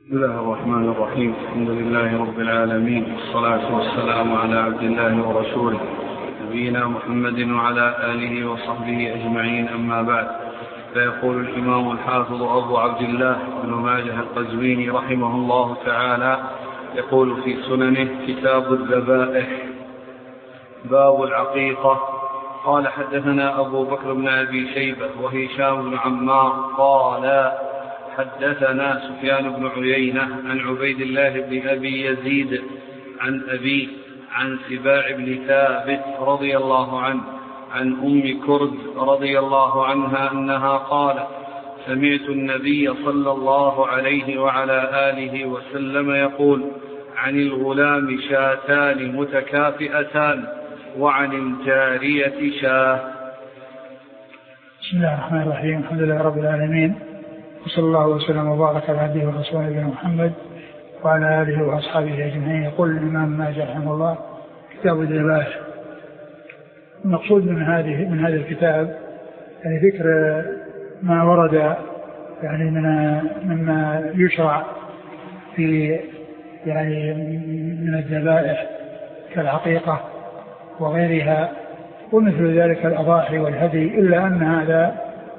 بسم الله الرحمن الرحيم. الحمد لله رب العالمين، والصلاة والسلام على عبد الله ورسوله نبينا محمد وعلى آله وصحبه أجمعين، أما بعد. فيقول الإمام الحافظ أبو عبد الله بن ماجه القزويني رحمه الله تعالى، يقول في سننه: كتاب الذبائح، باب العقيقة. قال: حدثنا أبو بكر بن أبي شيبة وهشام بن عمار قال: حدثنا سفيان بن عيينة عن عبيد الله بن أبي يزيد عن أبي عن سباع بن ثابت رضي الله عنه عن أم كرد رضي الله عنها أنها قالت: سمعت النبي صلى الله عليه وعلى آله وسلم يقول: عن الغلام شاتان متكافئتان وعن الجارية شاه. بسم الله الرحمن الرحيم. الحمد لله رب العالمين، وصلى الله وسلم وبارك على عبده ورسوله نبينا محمد وعلى آله وأصحابه أجمعين. يقول الإمام ماجه رحمه الله: كتاب الذبائح. المقصود من هذا الكتاب يعني ذكر ما ورد يعني مما يشرع في يعني من الذبائح كالعقيقة وغيرها ومثل ذلك الأضاحي والهدي، إلا أن هذا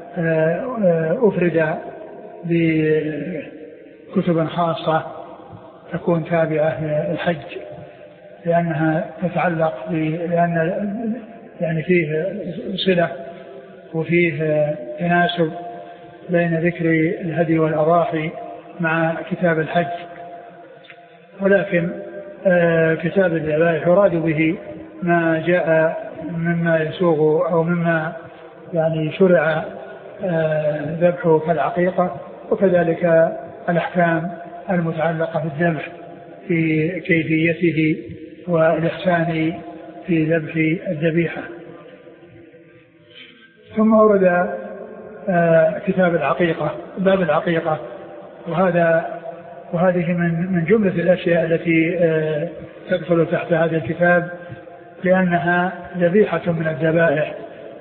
أفرد بكتب خاصة تكون تابعة للحج، لأنها تتعلق لأن يعني فيه صلة وفيه تناسب بين ذكر الهدي والأضاحي مع كتاب الحج. ولكن كتاب الذبائح يراد به ما جاء مما يسوغ أو مما يعني شرع ذبحه كالعقيقة، وكذلك الأحكام المتعلقة بالذبح في كيفيته والإحسان في ذبح الذبيحة. ثم ورد كتاب العقيقة، باب العقيقة، وهذه من جملة الأشياء التي تدخل تحت هذا الكتاب، لأنها ذبيحة من الذبائح.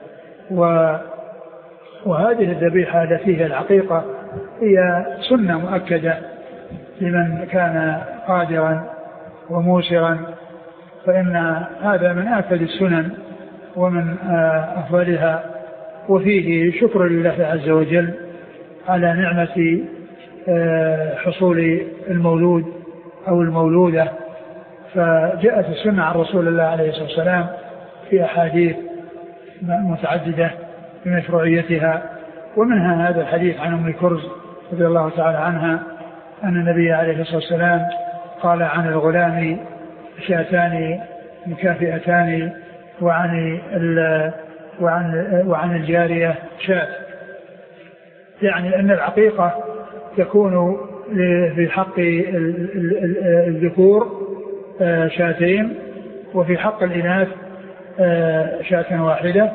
وهذه الذبيحة التي هي العقيقة هي سنة مؤكدة لمن كان قادرا وموسرا، فإن هذا من آكد السنن ومن أفضلها، وفيه شكر لله عز وجل على نعمة حصول المولود أو المولودة. فجاءت السنة عن رسول الله عليه الصلاة والسلام في أحاديث متعددة بمشروعيتها، ومنها هذا الحديث عن أم كرز رضي الله تعالى عنها أن النبي عليه الصلاة والسلام قال: عن الغلام شاتان مكافئتان وعن الجارية شات. يعني أن العقيقة تكون في حق الذكور شاتين، وفي حق الإناث شاة واحدة.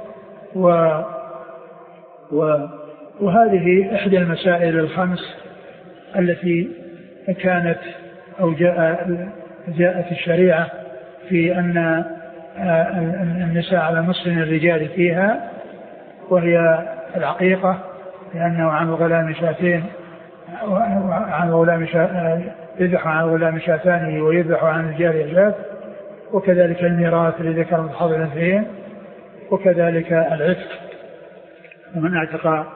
وهذه إحدى المسائل الخمس التي كانت أو جاءت الشريعة في أن النساء على نصف الرجال فيها، وهي العقيقة، لأنه عن الغلام شاتين يذبح عن الغلام شاتان ويذبح عن الجارية شات، وكذلك الميراث لذكر متحض الأنثيين، وكذلك العتق، ومن اعتق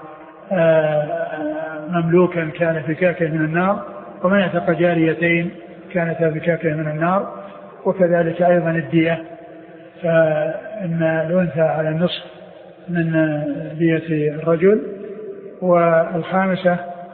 مملوكا كان فكاكه من النار، ومن اعتق جاريتين كانتا فكاكه من النار، وكذلك أيضا الدية، فإن الأنثى على النصف من دية الرجل. والخامسة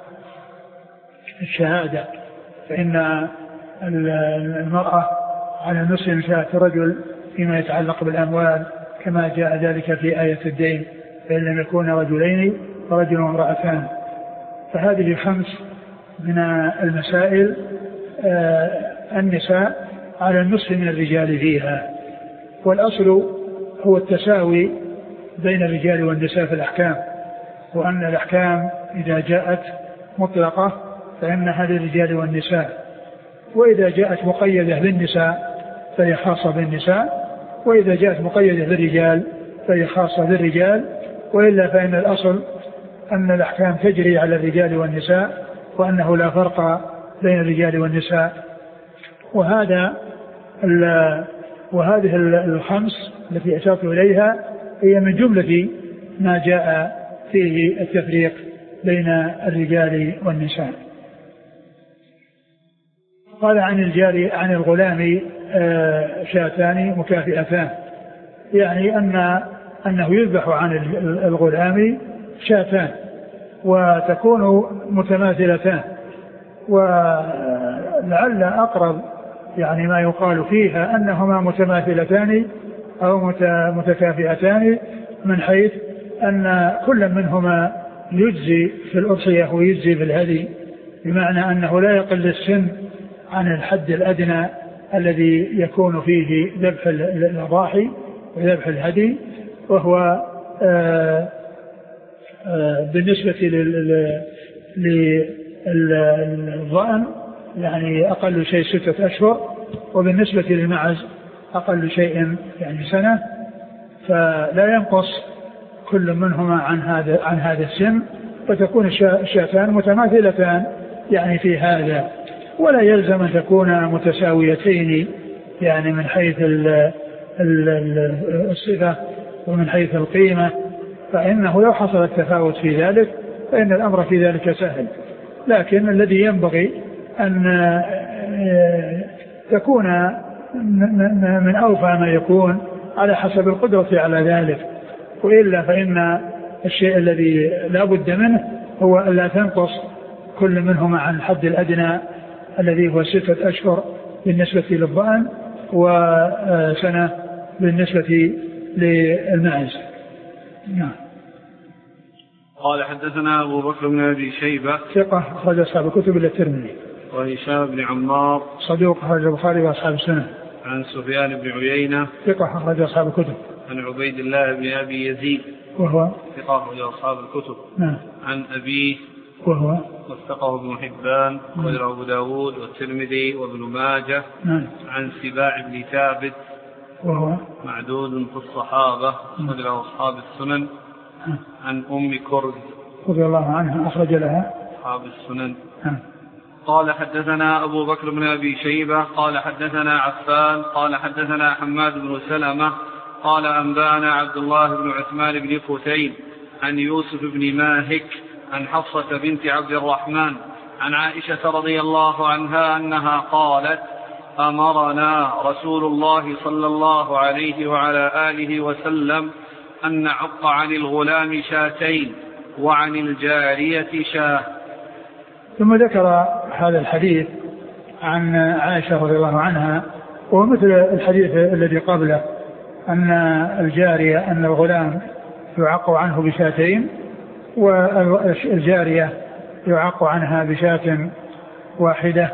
الشهادة، فإن المرأة على نصف من شهادة الرجل فيما يتعلق بالأموال، كما جاء ذلك في آية الدين: فإن لم يكون رجلين فرجل وامرأتان. فهذه 5 من المسائل النساء على النصف من الرجال فيها. والأصل هو التساوي بين الرجال والنساء في الأحكام، وأن الأحكام إذا جاءت مطلقة فإنها للرجال والنساء، وإذا جاءت مقيدة بالنساء فهي خاصة بالنساء، وإذا جاءت مقيدة بالرجال فهي خاصة بالرجال. وإلا فإن الأصل أن الأحكام تجري على الرجال والنساء، وأنه لا فرق بين الرجال والنساء. وهذه الخمس التي أشرت إليها هي من جملة ما جاء فيه التفريق بين الرجال والنساء. قال عن الغلام شاتان مكافئتان، يعني أنه يذبح عن الغلام شاتان وتكون متماثلتان، ولعل أقرب يعني ما يقال فيها أنهما متماثلتان أو متكافئتان، من حيث أن كل منهما يجزي في الأضحية ويجزي في الهدي، بمعنى أنه لا يقل السن عن الحد الأدنى الذي يكون فيه ذبح الأضاحي وذبح الهدي، وهو بالنسبة للظأن يعني أقل شيء 6 أشهر، وبالنسبة للمعز أقل شيء يعني سنة، فلا ينقص كل منهما عن هذا السن، فتكون الشاتان متماثلتان يعني في هذا، ولا يلزم أن تكون متساويتين يعني من حيث الصفة ومن حيث القيمة، فإنه لو حصل التفاوت في ذلك فإن الأمر في ذلك سهل، لكن الذي ينبغي أن تكون من أوفى ما يكون على حسب القدرة على ذلك، وإلا فإن الشيء الذي لا بد منه هو ألا تنقص كل منهما عن الحد الأدنى الذي هو 6 أشهر بالنسبة للظأن وسنة بالنسبة للمعز. نعم. قال حدثنا أبو بكر بن أبي شيبة ثقة أخرج أصحاب الكتب إلا الترمذي. وهشام بن عمار صدوق أخرج البخاري وأصحاب السنة. عن سفيان بن عيينة ثقة أخرج أصحاب الكتب. عن عبيد الله بن أبي يزيد وهو ثقة أخرج أصحاب الكتب. نعم. عن أبيه وهو وثقه ابن حبان وغير أبو داود والترمذي وابن ماجه. نعم. عن سباع بن ثابت وهو معدود في الصحابة وغير أصحاب السنن. عن أم كرد رضي الله عنها أخرج لها أصحاب السنن. قال حدثنا أبو بكر بن أبي شيبة قال حدثنا عفان قال حدثنا حماد بن سلمة قال أنبانا عبد الله بن عثمان بن فتين عن يوسف بن ماهك عن حفصة بنت عبد الرحمن عن عائشة رضي الله عنها أنها قالت: أمرنا رسول الله صلى الله عليه وعلى آله وسلم أن نعق عن الغلام شاتين وعن الجارية شاه. ثم ذكر هذا الحديث عن عائشة رضي الله عنها، ومثل الحديث الذي قبله أن الجارية أن الغلام يعق عنه بشاتين والجارية يعق عنها بشاة واحدة،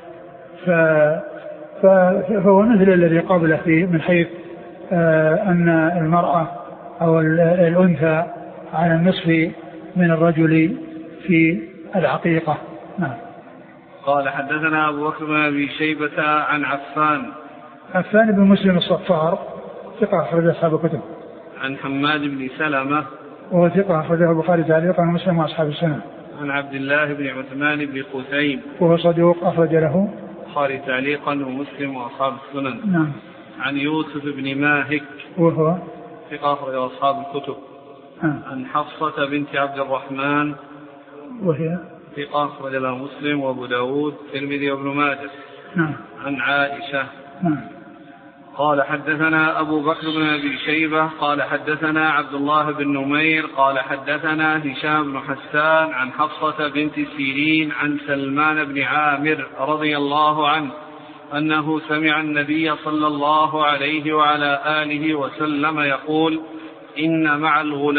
فهو مثل الذي قبله من حيث أن المرأة أو الأنثى على النصف من الرجل في العقيقة. نعم. قال حدثنا أبو بكر بن أبي شيبة عن عفان بن مسلم الصفار ثقة أخرج أصحاب الكتب. عن حماد بن سلمة وهو ثقة أخرجه البخاري تعليقا ومسلم وأصحاب السنة. عن عبد الله بن عثمان بن قتيم وهو صدوق أخرج له البخاري تعليقا ومسلم وأصحاب السنن. نعم. عن يوسف بن ماهك وهو ثقة أخرج أصحاب الكتب. عن حفصة بنت عبد الرحمن وهي ثقة أخرج له مسلم وأبو داود الترمذي وابن ماجه. نعم. عن عائشة. نعم. قال حدثنا أبو بكر بن أبي شيبة قال حدثنا عبد الله بن نمير قال حدثنا هشام بن حسان عن حفصة بنت سيرين عن سلمان بن عامر رضي الله عنه أنه سمع النبي صلى الله عليه وعلى آله وسلم يقول: إن مع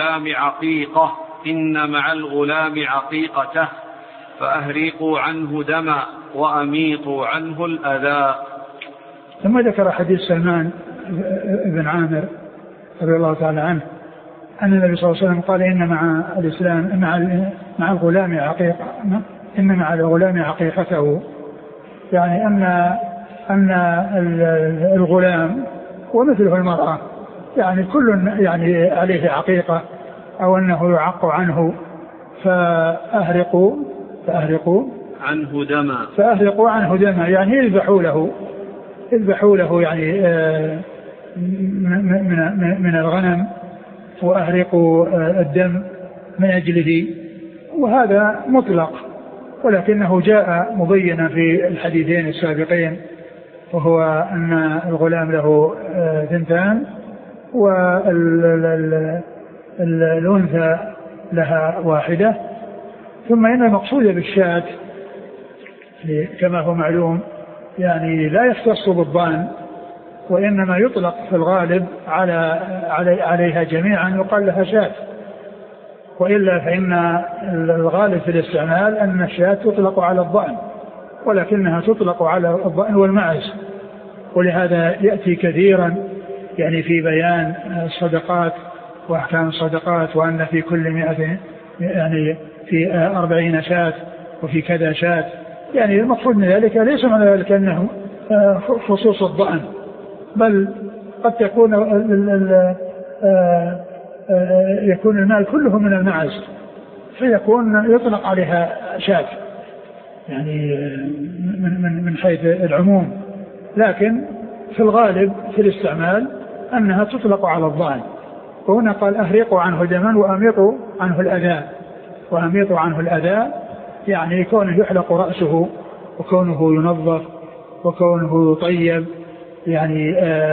الغلام عقيقته فأهريقوا عنه دما وأميطوا عنه الأذى. ثم ذكر حديث سلمان بن عامر رضي الله تعالى عنه أن النبي صلى الله عليه وسلم قال: إن مع الإسلام مع الغلام عقيقة، إن مع الغلام عقيقته، يعني أن الغلام ومثله المرأة يعني كل يعني عليه عقيقة أو أنه يعق عنه، فأهرقوا عنه دما. فأهرقوا عنه دما يعني اذبحوا له يعني من الغنم، وأهرقوا الدم من أجله. وهذا مطلق، ولكنه جاء مبينا في الحديثين السابقين، وهو أن الغلام له 2 والأنثى لها 1. ثم إن المقصود بالشاة كما هو معلوم يعني لا يختص بالضان، وإنما يطلق في الغالب عليها جميعا يقال لها شاة. وإلا فإن الغالب في الاستعمال أن الشاة تطلق على الضأن، ولكنها تطلق على الضأن والمعز. ولهذا يأتي كثيرا يعني في بيان الصدقات وأحكام الصدقات، وأن في كل 100 يعني في 40 شاة وفي كذا شاة. يعني المقصود من ذلك ليس معنى ذلك أنه خصوص الضأن، بل قد تكون يكون المال كله من المعز، فيكون يطلق عليها شاة يعني من حيث العموم، لكن في الغالب في الاستعمال أنها تطلق على الضأن. وهنا قال أهرقوا عنه دما وأميطوا عنه الأذى. وأميطوا عنه الأذى يعني كونه يحلق رأسه، وكونه ينظف، وكونه يطيب يعني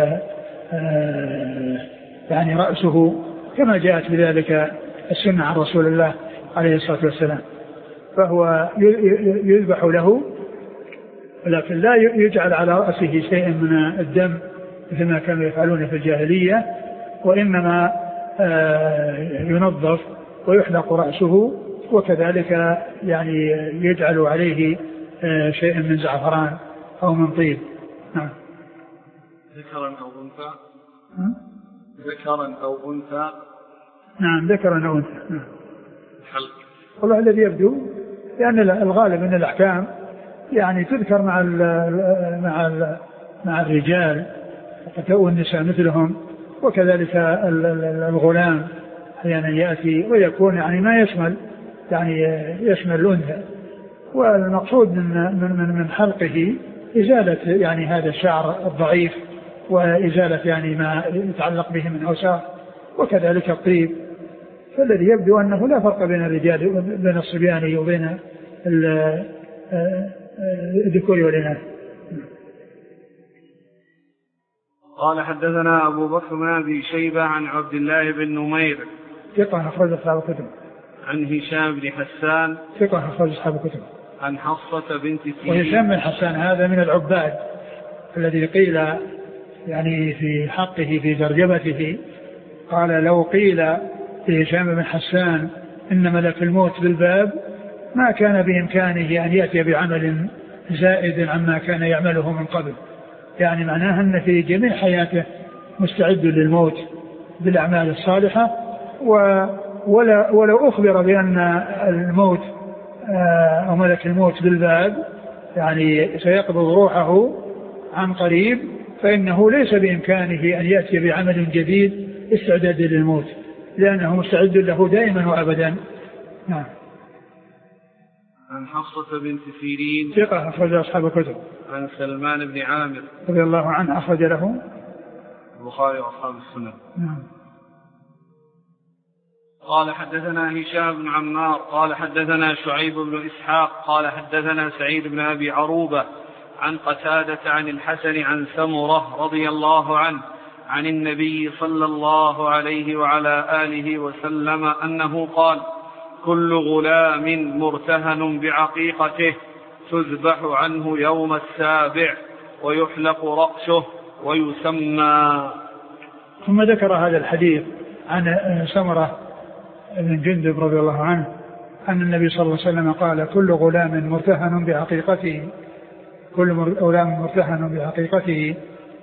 يعني رأسه كما جاءت بذلك السنة عن رسول الله عليه الصلاة والسلام. فهو يذبح له، ولكن لا يجعل على رأسه شيء من الدم مثل ما كانوا يفعلون في الجاهلية، وإنما ينظف ويحلق رأسه، وكذلك يعني يجعل عليه شيء من زعفران أو من طيب. نعم. ذكرا أو أنثى. ذكرا أو أنثى. نعم ذكرا أو أنثى. نعم. حلق. والله الذي يبدو لأن الغالب من الأحكام يعني تذكر مع الرجال، والنساء مثلهم، وكذلك الغلام أحيانا يأتي ويكون يعني ما يشمل يعني يشمل الأنثى. والمقصود من حلقه إزالة يعني هذا الشعر الضعيف، وإزالة يعني ما يتعلق به من أوساخ، وكذلك الطيب. فالذي يبدو أنه لا فرق بين الرجال بين الصبيان وبين الذكور والإناث. قال حدثنا أبو بكر بن أبي شيبة عن عبد الله بن نمير ثقة أخرج أصحاب الكتب. عن هشام بن حسان ثقة أخرج أصحاب الكتب. عن حفصة بنت سيرين. وهشام بن حسان هذا من العباد الذي قيل يعني في حقه في ترجمته، قال لو قيل لهشام بن حسان إن ملك الموت بالباب ما كان بإمكانه أن يأتي بعمل زائد عما كان يعمله من قبل. يعني معناها أن في جميع حياته مستعد للموت بالأعمال الصالحة، ولو أخبر بأن الموت أو ملك الموت بالباب يعني سيقبض روحه عن قريب، فإنه ليس بإمكانه أن يأتي بعمل جديد استعداد للموت، لأنه مستعد له دائما وأبدا. نعم. عن حفصة بنت سيرين ثقة أخرج أصحاب الكتب. عن سلمان بن عامر رضي الله عنه أخرج له البخاري وأصحاب السنن. نعم. قال حدثنا هشام بن عمار قال حدثنا شعيب بن إسحاق قال حدثنا سعيد بن أبي عروبة عن قتادة عن الحسن عن سمرة رضي الله عنه عن النبي صلى الله عليه وعلى آله وسلم أنه قال: كل غلام مرتهن بعقيقته تذبح عنه يوم 7 ويحلق رأسه ويسمى. ثم ذكر هذا الحديث عن سمرة بن جندب رضي الله عنه أن النبي صلى الله عليه وسلم قال: كل غلام مرتهن بعقيقته، كل غلام مرتهن بعقيقته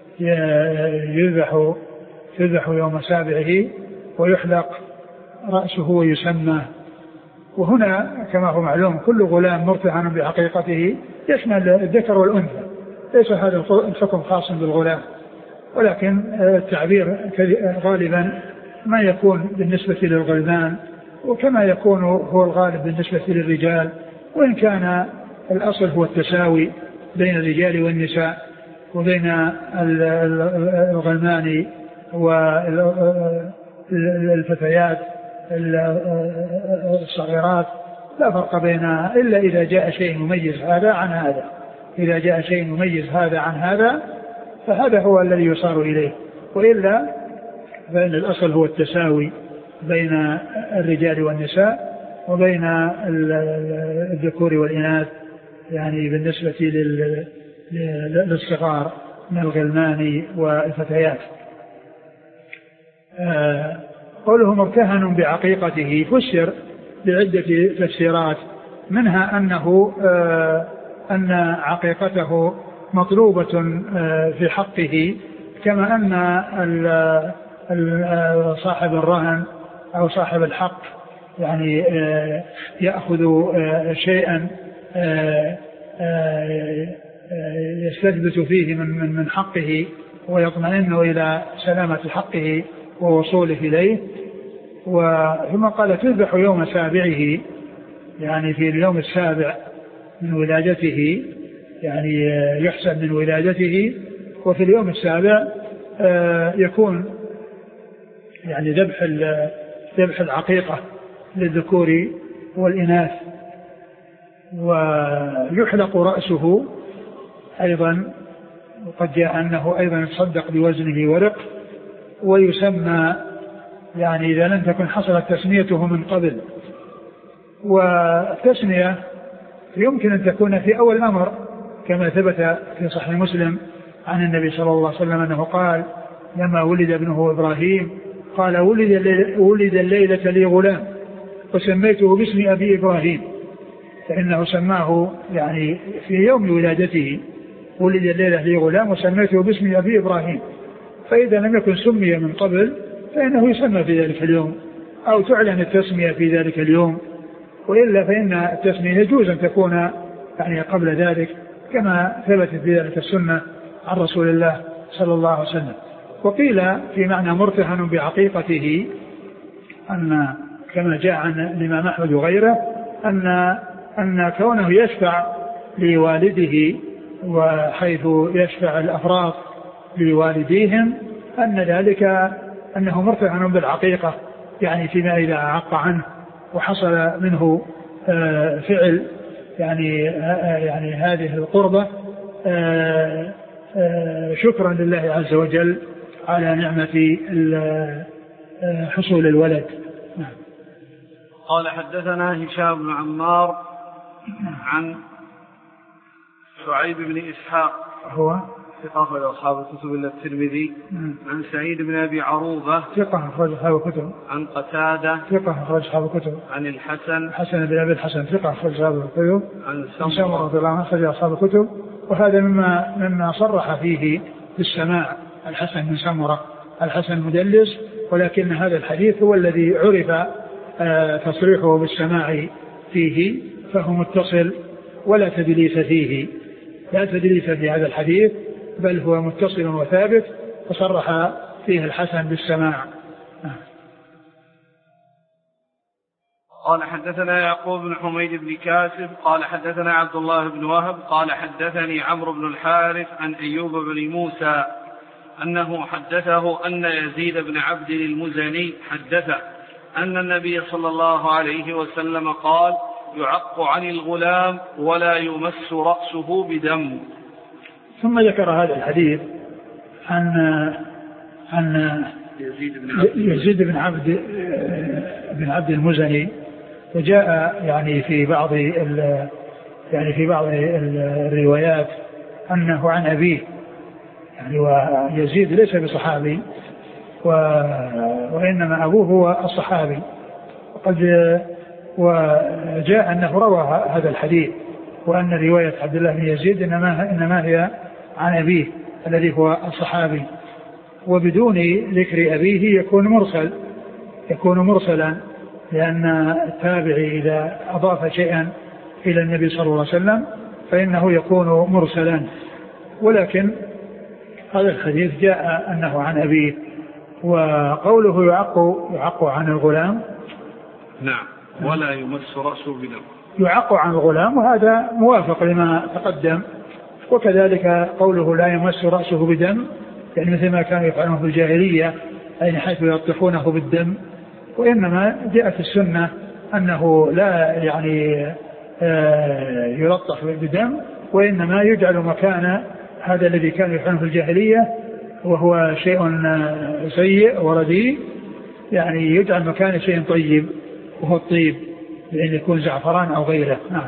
يذبح يوم 7 ويحلق رأسه ويسمى. وهنا كما هو معلوم كل غلام مرتهن بعقيقته يشمل الذكر والأنثى، ليس هذا الحكم خاص بالغلام، ولكن التعبير غالبا ما يكون بالنسبة للغلمان، وكما يكون هو الغالب بالنسبة للرجال، وإن كان الأصل هو التساوي بين الرجال والنساء وبين الغلمان والفتيات الصغيرات، لا فرق بينها إلا إذا جاء شيء يميز هذا عن هذا. إذا جاء شيء يميز هذا عن هذا فهذا هو الذي يصار إليه، وإلا فإن الأصل هو التساوي بين الرجال والنساء وبين الذكور والإناث، يعني بالنسبة للصغار من الغلمان والفتيات. قوله مرتهن بعقيقته فسر بعدة تفسيرات، منها أن عقيقته مطلوبة في حقه، كما أن صاحب الرهن أو صاحب الحق يعني يأخذ شيئا يستثبت فيه من حقه ويطمئن إلى سلامة حقه ووصوله إليه. ثم قال تذبح يوم سابعه، يعني في اليوم السابع من ولادته، يعني يحسب من ولادته، وفي اليوم السابع يكون يعني ذبح العقيقة للذكور والإناث. ويحلق رأسه أيضا، وقد جاء أنه أيضا يتصدق بوزنه ورق، ويسمى يعني إذا لم تكن حصلت تسميته من قبل. والتسمية يمكن أن تكون في أول الأمر، كما ثبت في صحيح مسلم عن النبي صلى الله عليه وسلم أنه قال لما ولد ابنه إبراهيم قال ولد الليلة لي غلام وسميته باسم أبي إبراهيم، فإنه سماه يعني في يوم ولادته ولد الليلة لي غلام وسميته باسم أبي إبراهيم. فإذا لم يكن سمي من قبل فإنه يسمى في ذلك اليوم، أو تعلن التسمية في ذلك اليوم، وإلا فإن التسمية يجوز أن تكون يعني قبل ذلك، كما ثبتت في ذلك السنة عن رسول الله صلى الله عليه وسلم. وقيل في معنى مرتهن بعقيقته أن كما جاء عن الإمام أحمد وغيره أن كونه يشفع لوالده، وحيث يشفع الأفراد لوالديهم، أن ذلك أنه مرتهن بالعقيقة، يعني فيما إذا أعق عنه وحصل منه فعل يعني هذه القربة شكرا لله عز وجل على نعمة حصول الولد. نعم. قال حدثنا هشام بن عمار عن شعيب بن إسحاق هو ثقة أخرج أصحاب الكتب إلا الترمذي. عن سعيد بن أبي عروبة ثقة أخرج أصحاب الكتب. عن قتادة ثقة أخرج أصحاب الكتب. عن الحسن بن أبي الحسن ثقة أخرج أصحاب الكتب. عن سمرة رضي الله عنه أخرج أصحاب الكتب. وهذا مما صرح فيه بالسماع الحسن بن سمرة، الحسن مدلس، ولكن هذا الحديث هو الذي عرف تصريحه بالسماع فيه، فهو متصل ولا تدليس فيه، لا تدليس في هذا الحديث، بل هو متصل وثابت، فصرح فيه الحسن بالسماع. قال حدثنا يعقوب بن حميد بن كاسب قال حدثنا عبد الله بن وهب قال حدثني عمرو بن الحارث عن أيوب بن موسى أنه حدثه أن يزيد بن عبد المزني حدث أن النبي صلى الله عليه وسلم قال يعق عن الغلام ولا يمس رأسه بدم. ثم ذكر هذا الحديث عن يزيد بن عبد المزني، وجاء يعني في بعض الروايات أنه عن أبيه، يعني ويزيد ليس بصحابي وإنما أبوه هو الصحابي. وجاء أنه روى هذا الحديث، وأن رواية عبد الله بن يزيد إنما هي عن أبيه الذي هو الصحابي، وبدون ذكر أبيه يكون مرسلا، لأن التابعي إذا أضاف شيئا إلى النبي صلى الله عليه وسلم فإنه يكون مرسلا. ولكن هذا الحديث جاء أنه عن أبيه. وقوله يعق عن الغلام، نعم، ولا يمس رأسه بدم، يعق عن الغلام، وهذا موافق لما تقدم. وكذلك قوله لا يمس رأسه بدم، يعني مثل ما كانوا يفعلون في الجاهلية، أي حيث يلطخونه بالدم. وإنما جاءت السنة أنه لا يعني يلطخ بدم، وإنما يجعل مكان هذا الذي كانوا يفعلونه في الجاهلية وهو شيء سيء ورديء، يعني يجعل مكان شيء طيب وهو الطيب، بأن يكون زعفران أو غيره. نعم.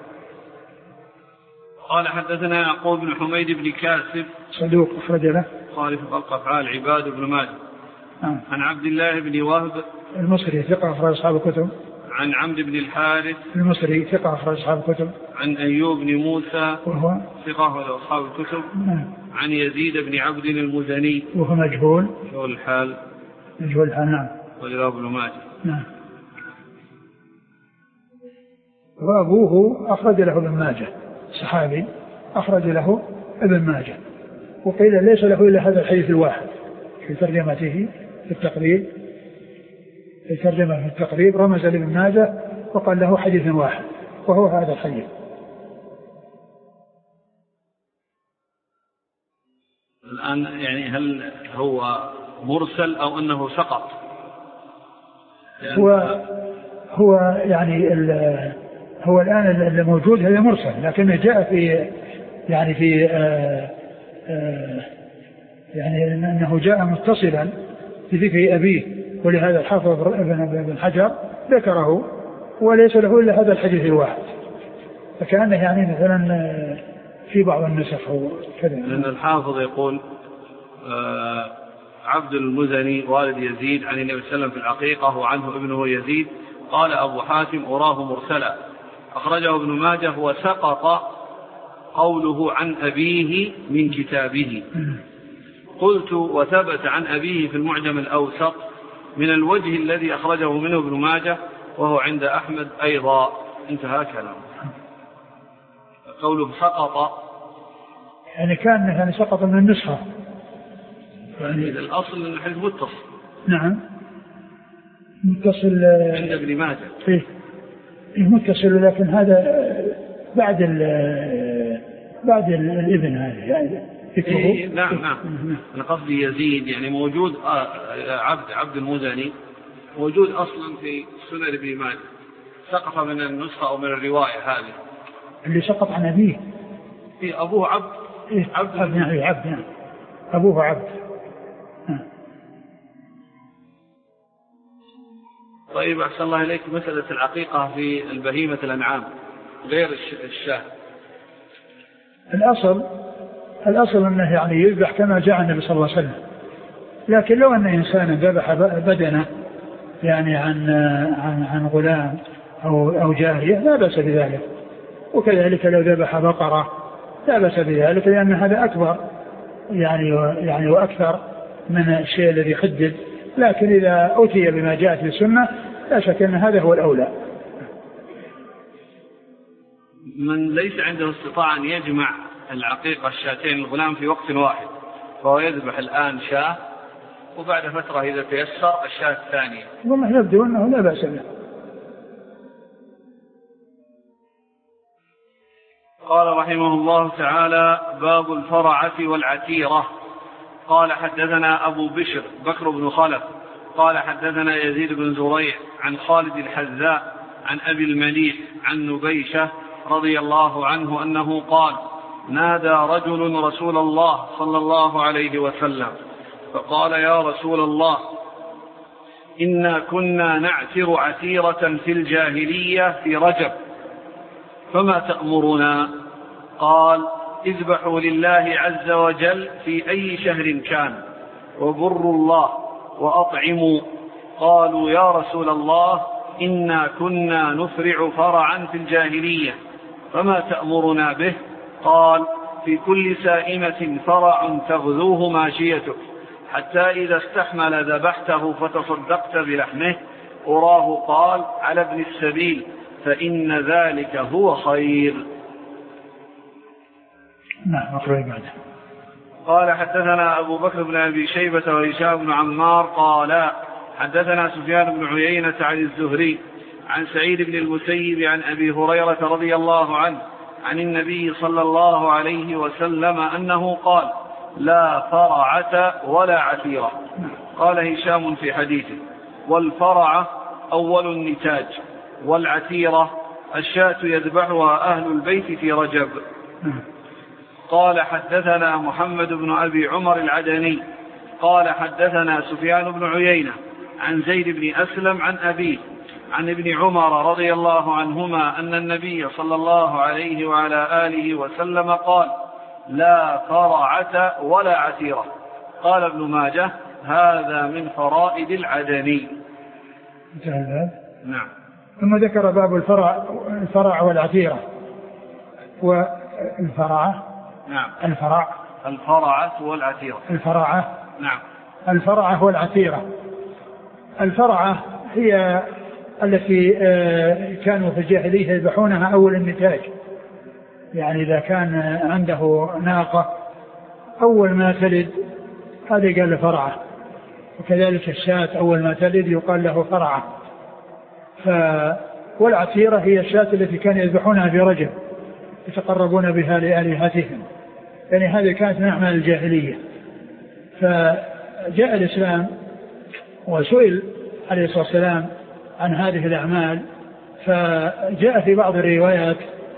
قال حدثنا يعقوب بن حميد بن كاسب صدوق أخرج له خالف خلق أفعال عباد بن ماجه. عن عبد الله بن وهب المصري ثقة أخرج أصحاب الكتب. عن عمرو بن الحارث المصري ثقة أخرج أصحاب الكتب. عن أيوب بن موسى وهو ثقة أخرج أصحاب الكتب. عن يزيد بن عبد المزني وهو مجهول الحال. نعم. ورواه ابن ماجه. نعم. وأبوه أخرج له ابن ماجه، صحابي أخرج له ابن ماجه، وقيل ليس له إلا هذا الحديث الواحد في ترجمته في التقريب. في ترجمة في التقريب رمز لابن ماجه وقال له حديث واحد وهو هذا الحديث. الآن يعني هل هو مرسل أو أنه سقط؟ هو يعني هو الآن الموجود هذا مرسل، لكنه جاء في يعني في يعني أنه جاء متصلا في ذكر أبيه، ولهذا الحافظ ابن حجر ذكره، وليس له إلا هذا الحديث الواحد، فكأنه يعني مثلا في بعض النسخ أو كذا. لأن الحافظ يقول عبد المزني والد يزيد عن النبي صلى الله عليه وسلم في العقيقة وعنه ابنه يزيد. قال أبو حاتم أراه مرسلا أخرجه ابن ماجه وسقط قوله عن أبيه من كتابه. قلت وثبت عن أبيه في المعجم الأوسط من الوجه الذي أخرجه منه ابن ماجه وهو عند أحمد أيضا. انتهى كلامه. قوله سقط يعني كان يعني سقط من النسخة، يعني الأصل أن الحديث متصل. نعم متصل عند ابن ماجه. إيه متصل، لكن هذا بعد الابن هذا يعني إيه نعم. أنا قصدي يزيد يعني موجود عبد المزني موجود أصلا في سنن ابن ماجه، سقط من النسخة أو من الرواية هذه اللي سقط عن أبيه. إيه أبوه عبد. إيه عبد يعني أبوه عبد. طيب أحسن الله إليك، مسألة العقيقة في البهيمة الأنعام غير الشاه. الأصل أنه يعني يذبح كما جاء النبي صلى الله عليه وسلم، لكن لو أن إنسانا ذبح بدنه يعني عن غلام أو جارية لا بأس بذلك، وكذلك لو ذبح بقرة لا بأس بذلك، لأن هذا أكبر يعني وأكثر من الشيء الذي حدد. لكن إذا أتي بما جاءت في السنة لا شك أن هذا هو الأولى. من ليس عنده استطاعة أن يجمع العقيقة الشاتين الغلام في وقت واحد، فهو يذبح الآن شاة وبعد فترة إذا تيسر الشاة الثانية. والله يبدو أنه لا بأس به. قال رحمه الله تعالى: باب الفرعة والعتيرة. قال حدثنا أبو بشر بكر بن خلف قال حدثنا يزيد بن زريع عن خالد الحذاء عن أبي المليح عن نبيشة رضي الله عنه أنه قال: نادى رجل رسول الله صلى الله عليه وسلم فقال: يا رسول الله، إنا كنا نعتر عتيرة في الجاهلية في رجب، فما تأمرنا؟ قال: اذبحوا لله عز وجل في أي شهر كان، وبروا الله وأطعموا. قالوا: يا رسول الله، إنا كنا نفرع فرعا في الجاهلية، فما تأمرنا به؟ قال: في كل سائمة فرع تغذوه ماشيتك، حتى إذا استحمل ذبحته فتصدقت بلحمه. أراه قال: على ابن السبيل، فإن ذلك هو خير. نعم. قال حدثنا أبو بكر بن أبي شيبة وهشام بن عمار قال حدثنا سفيان بن عيينة عن الزهري عن سعيد بن المسيب عن أبي هريرة رضي الله عنه عن النبي صلى الله عليه وسلم أنه قال: لا فرعة ولا عتيرة. قال هشام في حديثه: والفرعة أول النتاج، والعتيرة الشاة يذبحها أهل البيت في رجب. قال: حدثنا محمد بن أبي عمر العدني قال: حدثنا سفيان بن عيينة عن زيد بن أسلم عن أبيه عن ابن عمر رضي الله عنهما أن النبي صلى الله عليه وعلى آله وسلم قال: لا فرعة ولا عتيرة. قال ابن ماجه: هذا من فرائد العدني. نعم. ثم ذكر باب الفرع والعتيرة والفرعة. نعم. الفرعة والعتيرة. الفرعة. نعم. الفرعة والعتيرة. الفرعة هي التي كانوا في الجاهلية يذبحونها أول النتاج، يعني إذا كان عنده ناقة أول ما تلد هذا قال له فرعة، وكذلك الشاة أول ما تلد يقال له فرعة. والعتيرة هي الشاة التي كانوا يذبحونها في رجب يتقربون بها لآلهتهم، يعني هذه كانت من أعمال الجاهلية. فجاء الإسلام وسئل عليه الصلاة والسلام عن هذه الأعمال، فجاء في بعض الروايات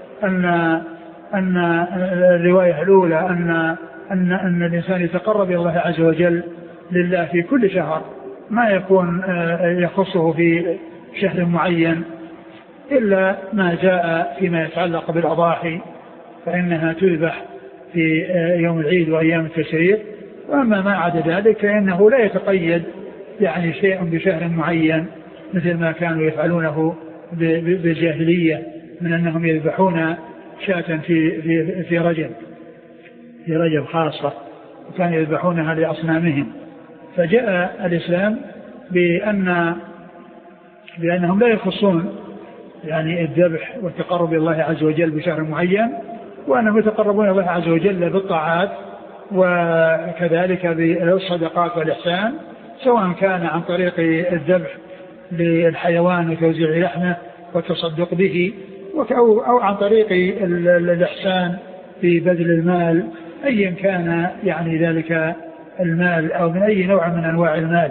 أن الرواية الأولى أن الإنسان يتقرب إلى الله عز وجل لله في كل شهر، ما يكون يخصه في شهر معين، إلا ما جاء فيما يتعلق بالأضاحي فإنها تذبح في يوم العيد وأيام التشريق. وأما ما عدا ذلك فإنه لا يتقيد يعني شيء بشهر معين مثل ما كانوا يفعلونه بالجاهلية من أنهم يذبحون شاة في رجب خاصة، وكانوا يذبحونها لأصنامهم. فجاء الإسلام بأنهم لا يخصون يعني الذبح والتقرب إلى الله عز وجل بشهر معين، وأنهم يتقربون إلى الله عز وجل بالطاعات وكذلك بالصدقات والإحسان، سواء كان عن طريق الذبح للحيوان وتوزيع لحمه والتصدق به، أو عن طريق الإحسان في بذل المال أيا كان يعني ذلك المال أو من أي نوع من أنواع المال.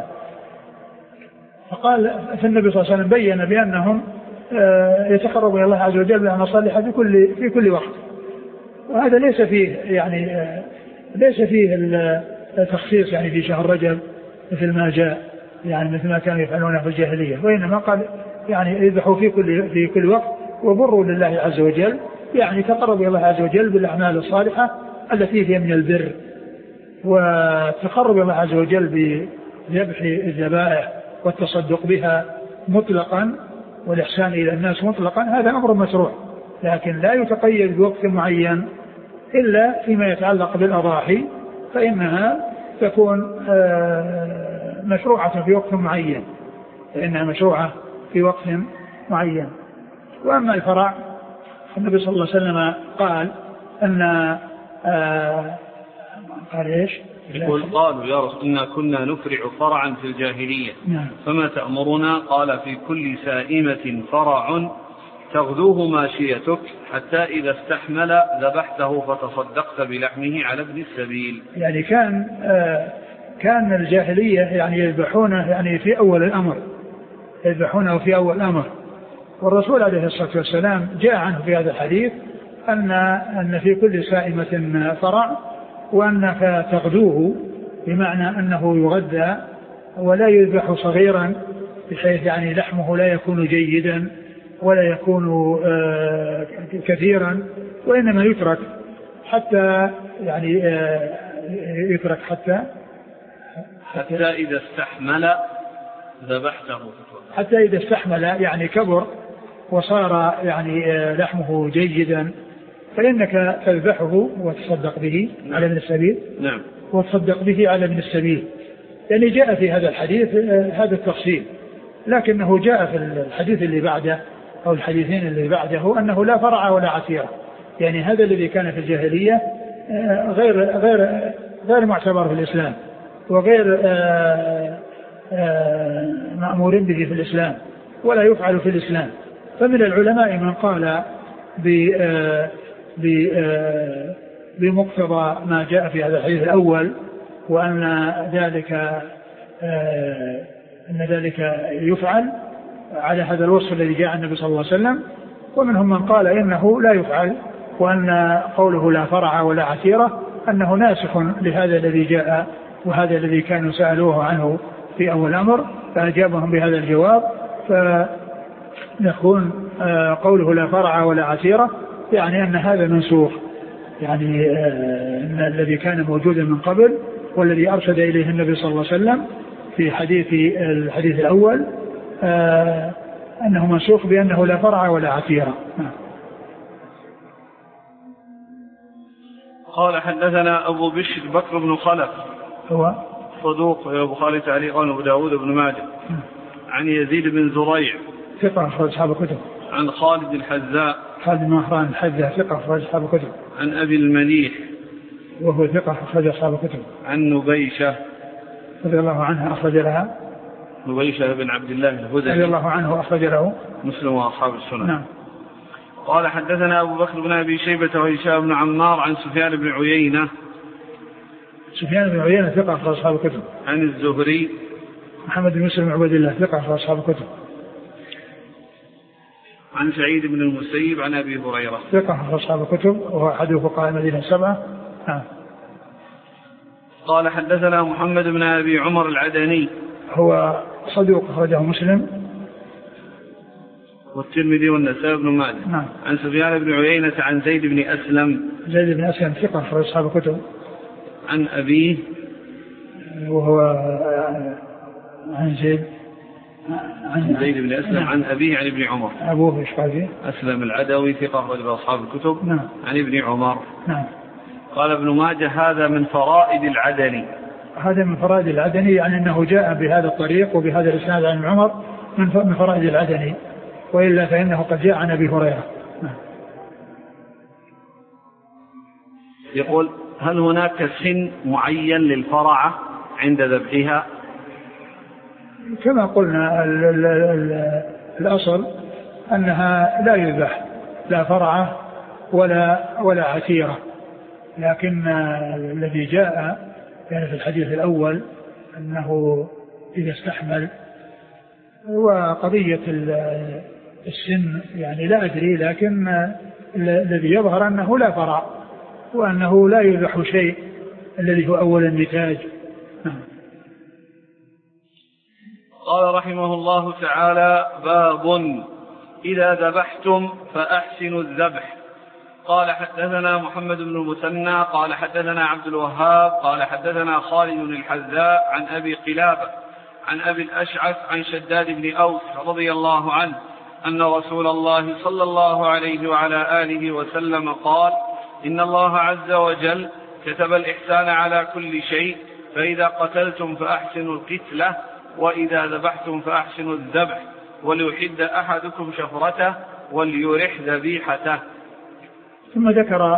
فقال فالنبي صلى الله عليه وسلم بيّن بأنهم يتقربون إلى الله عز وجل بأعمال صالحة في كل وقت، وهذا ليس فيه التخصيص يعني في شهر رجب مثل ما جاء يعني مثل ما كانوا يفعلونه في الجاهلية، وإنما قال يعني يذبحوا في كل وقت وبروا لله عز وجل، يعني تقربوا إلى الله عز وجل بالأعمال الصالحة التي هي من البر، وتقرب الله عز وجل بذبح الذبائح والتصدق بها مطلقا والإحسان إلى الناس مطلقا، هذا أمر مشروع، لكن لا يتقيد بوقت معين إلا فيما يتعلق بالأضاحي، فإنها تكون مشروعة في وقت معين، فإنها مشروعة في وقت معين. وأما الفرع النبي صلى الله عليه وسلم قال أن قال إيش؟ يقول قالوا يا رسول إنا كنا نفرع فرعا في الجاهلية. نعم. فما تأمرنا؟ قال في كل سائمة فرع تغذوه ماشيتك حتى إذا استحمل ذبحته فتصدقت بلحمه على ابن السبيل. يعني كان الجاهلية يعني يذبحونه يعني في أول الأمر، يذبحونه في أول الأمر، والرسول عليه الصلاة والسلام جاء عنه في هذا الحديث أن في كل سائمة فرع، وأنك تغدوه بمعنى أنه يغذى ولا يذبح صغيرا بحيث يعني لحمه لا يكون جيدا ولا يكون كثيرا، وإنما يترك حتى يعني يترك حتى إذا استحمل ذبحته، حتى إذا استحمل يعني كبر وصار يعني لحمه جيدا، فإنك تذبحه وتصدق به على ابن السبيل. نعم. وتصدق به على ابن السبيل، يعني جاء في هذا الحديث هذا التفصيل، لكنه جاء في الحديث اللي بعده أو الحديثين اللي بعده أنه لا فرع ولا عتيرة، يعني هذا الذي كان في الجاهلية غير معتبر في الإسلام وغير مأمور به في الإسلام، ولا يفعل في الإسلام. فمن العلماء من قال بمقتضى ما جاء في هذا الحديث الأول، وأن ذلك يفعل على هذا الوصف الذي جاء النبي صلى الله عليه وسلم. ومنهم من قال إنه لا يفعل، وأن قوله لا فرع ولا عثيرة أنه ناسخ لهذا الذي جاء وهذا الذي كانوا سألوه عنه في أول الأمر، فأجابهم بهذا الجواب. فيكون قوله لا فرع ولا عثيرة يعني أن هذا منسوخ، يعني أن الذي كان موجودا من قبل والذي أرشد إليه النبي صلى الله عليه وسلم في الحديث الأول أنه منسوخ بأنه لا فرع ولا عثيرة. قال حدثنا أبو بشر بكر بن خلف هو صدوق البخاري تعليقا وأبو داود بن ماجه. عن يزيد بن زريع ثقة أخرج أصحاب الكتب. عن خالد الحذاء خالد بن مهران الحذاء ثقة أخرج أصحاب الكتب. عن أبي المليح وهو ثقة أخرج أصحاب الكتب. عن نبيشة رضي الله عنها أخرج لها نبيشة بن عبد الله الهذلي رضي الله عنه أخرج له مسلم وأصحاب السنن. نعم. قال حدثنا أبو بكر بن أبي شيبة وهشام بن عمار عن سفيان بن عيينة. سفيان بن عيينة ثقة أخرج أصحاب الكتب. عن الزهري محمد بن مسلم عبد الله ثقة أخرج أصحاب الكتب. عن سعيد بن المسيب عن أبي هريرة ثقة أخرج أصحاب الكتب وهو أحد فقهاء المدينة السبعة. نعم. قال حدثنا محمد بن أبي عمر العدني هو صدوق أخرجه مسلم والترمذي والنسائي بن ماجه. نعم. عن سفيان بن عيينة عن زيد بن أسلم ثقة أخرج أصحاب الكتب. عن أبيه وهو عن زيد بن أسلم. نعم. عن أبيه عن ابن عمر. أبوه إيش قال فيه؟ أسلم العدوي ثقة أخرج أصحاب الكتب. نعم. عن ابن عمر. نعم. قال ابن ماجه هذا من فرائد العدني. هذا من فرائد العدني، يعني أنه جاء بهذا الطريق وبهذا الإسناد عن عمر من فرائد العدني، وإلا فإنه قد جاء عن أبي هريرة. يقول هل هناك سن معين للفرعة عند ذبحها؟ كما قلنا الأصل أنها لا يذبح لا فرعة ولا عتيرة، لكن الذي جاء يعني في الحديث الأول أنه إذا استحمل، وقضية السن يعني لا أدري، لكن الذي يظهر أنه لا فرع وأنه لا يذبح شيء الذي هو أول النتاج. قال رحمه الله تعالى باب إذا ذبحتم فأحسنوا الذبح. قال حدثنا محمد بن المثنى قال حدثنا عبد الوهاب قال حدثنا خالد الحذاء عن أبي قلابة عن أبي الأشعث عن شداد بن أوس رضي الله عنه أن رسول الله صلى الله عليه وعلى آله وسلم قال إن الله عز وجل كتب الإحسان على كل شيء، فإذا قتلتم فأحسنوا القتلة، وإذا ذبحتم فأحسنوا الذبح، وليحد أحدكم شفرته وليرح ذبيحته. ثم ذكر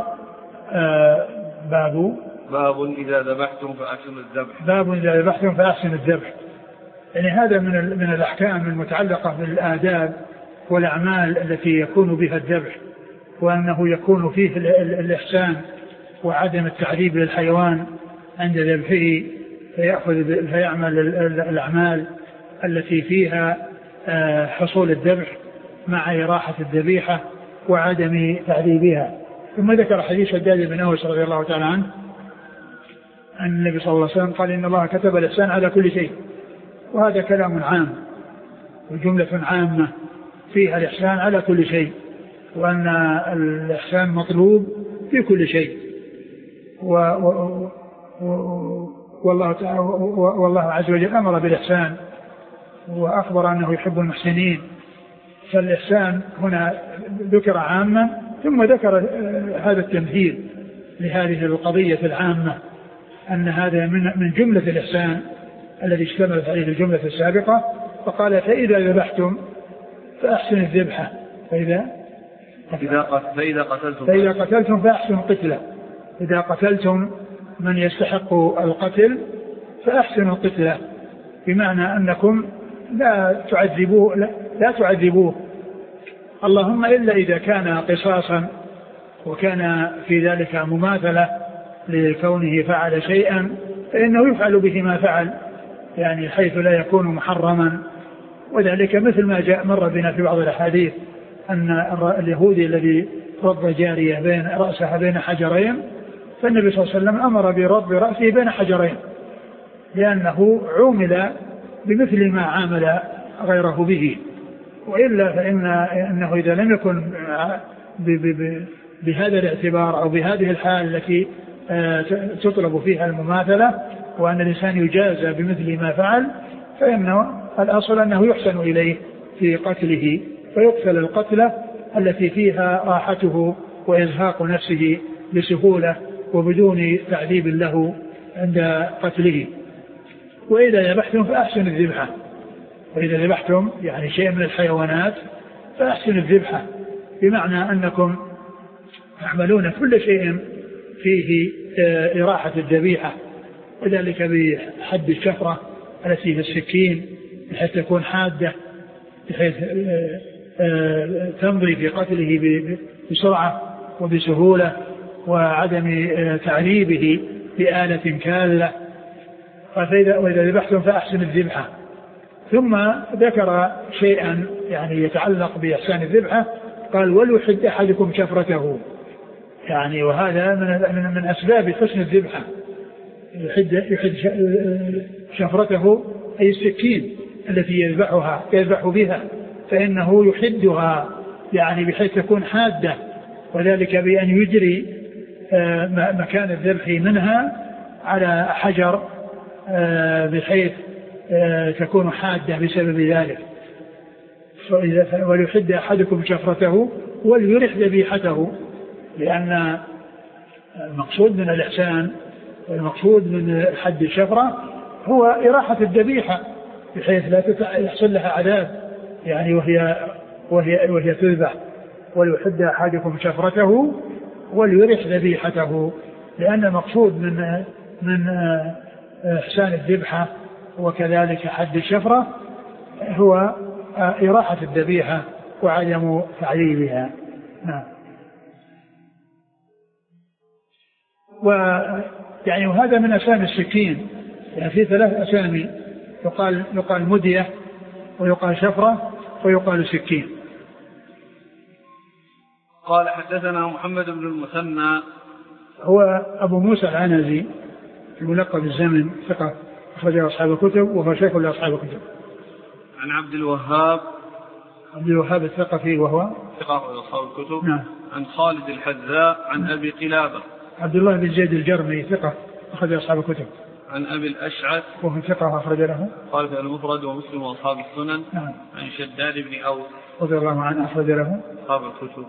باب إذا ذبحتم فأحسنوا الذبح. باب إذا ذبحتم فأحسنوا الذبح، يعني هذا من الأحكام المتعلقة بالآداب والأعمال التي يكون بها الذبح، وأنه يكون فيه الإحسان وعدم التعذيب للحيوان عند ذبحه، فيعمل الأعمال التي فيها حصول الذبح مع إراحة الذبيحة وعدم تعذيبها. ثم ذكر حديث شداد بن أوس رضي الله تعالى عنه أن النبي صلى الله عليه وسلم قال إن الله كتب الإحسان على كل شيء، وهذا كلام عام وجملة عامة فيها الإحسان على كل شيء، وأن الإحسان مطلوب في كل شيء، والله عز وجل أمر بالإحسان وأخبر أنه يحب المحسنين، فالإحسان هنا ذكر عامة ثم ذكر هذا التمثيل لهذه القضية العامة، أن هذا من جملة الإحسان الذي اشتملت عليه الجملة السابقة، فقال فإذا ذبحتم فأحسن الذبحة، فإذا قتلتم فأحسن القتلة، إذا قتلتم من يستحق القتل فأحسن القتلة، بمعنى أنكم لا تعذبوه لا تعذبوه، اللهم إلا إذا كان قصاصا وكان في ذلك مماثلة لكونه فعل شيئا فإنه يفعل به ما فعل، يعني حيث لا يكون محرما. وذلك مثل ما جاء مر بنا في بعض الأحاديث أن اليهودي الذي رب جارية بين رأسها بين حجرين، فالنبي صلى الله عليه وسلم أمر برب رأسه بين حجرين لأنه عومل بمثل ما عامل غيره به. وإلا فإنه إذا لم يكن بهذا الاعتبار أو بهذه الحال التي تطلب فيها المماثلة وأن الإنسان يجازى بمثل ما فعل، فإنه الأصل أنه يحسن إليه في قتله، فيقتل القتلة التي فيها راحته وإزهاق نفسه بسهولة وبدون تعذيب له عند قتله. وإذا ذبحتم فأحسن الذبحة، وإذا ذبحتم يعني شيء من الحيوانات فأحسن الذبحة، بمعنى أنكم تحملون كل شيء فيه إراحة الذبيحة، وذلك بحد الشفرة التي في السكين بحيث تكون حادة بحيث تمضي في قتله بسرعة وبسهولة وعدم تعذيبه بآلة كالة. وإذا ذبحتم فأحسن الذبحة. ثم ذكر شيئا يعني يتعلق بإحسان الذبحة، قال وليحد أحدكم شفرته، يعني وهذا من أسباب حسن الذبحة. يحد شفرته أي السكين التي يذبح بها، فإنه يحدها يعني بحيث تكون حادة، وذلك بأن يجري مكان الذبح منها على حجر بحيث تكون حادة بسبب ذلك. وليحد أحدكم شفرته وليرح ذبيحته، لأن المقصود من الإحسان والمقصود من حد الشفرة هو إراحة الذبيحة بحيث لا يحصل لها عذاب يعني وهي تذبح. وليحد أحدكم شفرته وليرح ذبيحته، لأن المقصود من إحسان الذبحة وكذلك حد الشفرة هو إراحة الذبيحة وعدم تعذيبها. نعم. ويعني وهذا من أسامي السكين، يعني في 3 أسامي، يقال مدية ويقال شفرة ويقال سكين. قال حدثنا محمد بن المثنى هو أبو موسى العنزي الملقب الزمن، ثقة أخرجه أصحاب الكتب وهو شيخ لأصحاب الكتب. عن عبد الوهاب الثقفي وهو ثقة أصحاب الكتب. نعم. عن خالد الحذاء عن أبي قلابة عبد الله بن زيد الجرمي ثقة أخرج أصحاب الكتب. عن أبي الأشعث وهو ثقة أخرج له قال في المفرد ومسلم وأصحاب السنن. نعم. عن شداد بن أوس رضي الله عنه أخرج له أصحاب الكتب.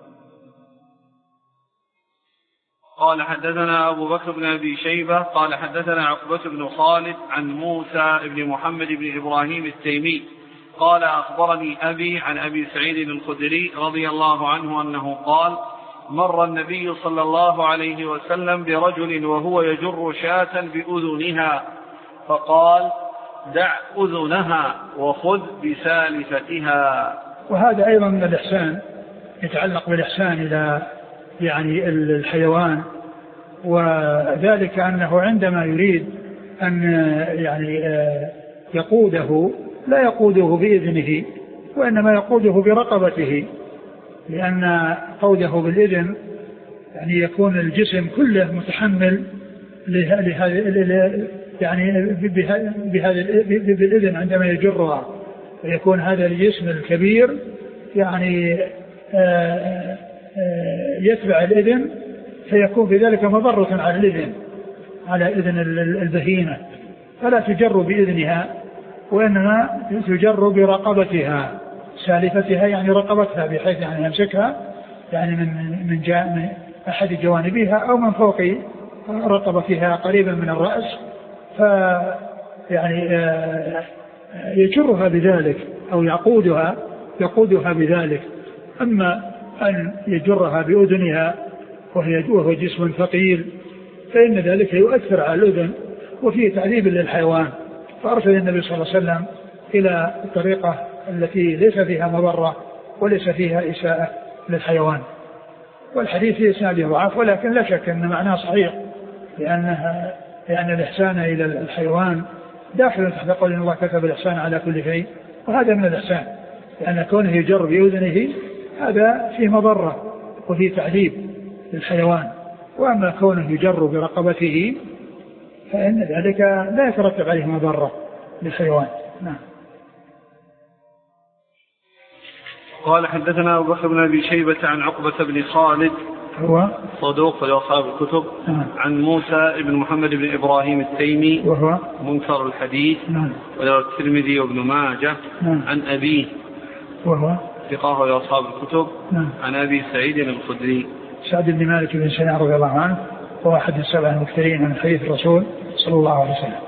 قال حدثنا أبو بكر بن أبي شيبة قال حدثنا عقبة بن خالد عن موسى بن محمد بن إبراهيم التيمي قال أخبرني أبي عن أبي سعيد الخدري رضي الله عنه أنه قال مر النبي صلى الله عليه وسلم برجل وهو يجر شاة بأذنها فقال دع أذنها وخذ بسالفتها. وهذا أيضا من الإحسان، يتعلق بالإحسان إلى يعني الحيوان، وذلك أنه عندما يريد أن يعني يقوده لا يقوده بإذنه وإنما يقوده برقبته، لأن قوده بالإذن يعني يكون الجسم كله متحمل يعني بالإذن عندما يجرها، ويكون هذا الجسم الكبير يعني يتبع الإذن، فيكون في ذلك مضرة على إذن البهيمة، فلا تجر بإذنها وإنما تجر برقبتها سالفتها، يعني رقبتها بحيث يعني يمسكها يعني من أحد جوانبها أو من فوق رقبتها قريبا من الرأس، يعني يجرها بذلك أو يقودها بذلك. أما أن يجرها بأذنها وهو جسم ثقيل فإن ذلك يؤثر على الأذن وفيه تعذيب للحيوان. فأرشد النبي صلى الله عليه وسلم إلى الطريقة التي ليس فيها مضرة وليس فيها إساءة للحيوان. والحديث في إسناده ضعف، ولكن لا شك أن معناه صحيح، لأن الإحسان إلى الحيوان داخل تحت قول إن الله كتب الإحسان على كل شيء، وهذا من الإحسان، لأن كونه يجر بأذنه هذا فيه مضرة وفيه تعذيب للحيوان، وأما كونه يجر برقبته فإن ذلك لا يترتب عليه مضرة للحيوان. نعم. قال حدثنا أبو بكر بن أبي شيبة عن عقبة بن خالد هو صدوق لأصحاب الكتب. عن موسى بن محمد بن إبراهيم التيمي وهو منكر الحديث وله الترمذي وابن ماجه. عن أبيه وهو ثقة لأصحاب الكتب. عن أبي سعيد الخدري سعد بن مالك بن سنان رضي الله عنه، وهو أحد السبع المكثرين من حديث الرسول صلى الله عليه وسلم.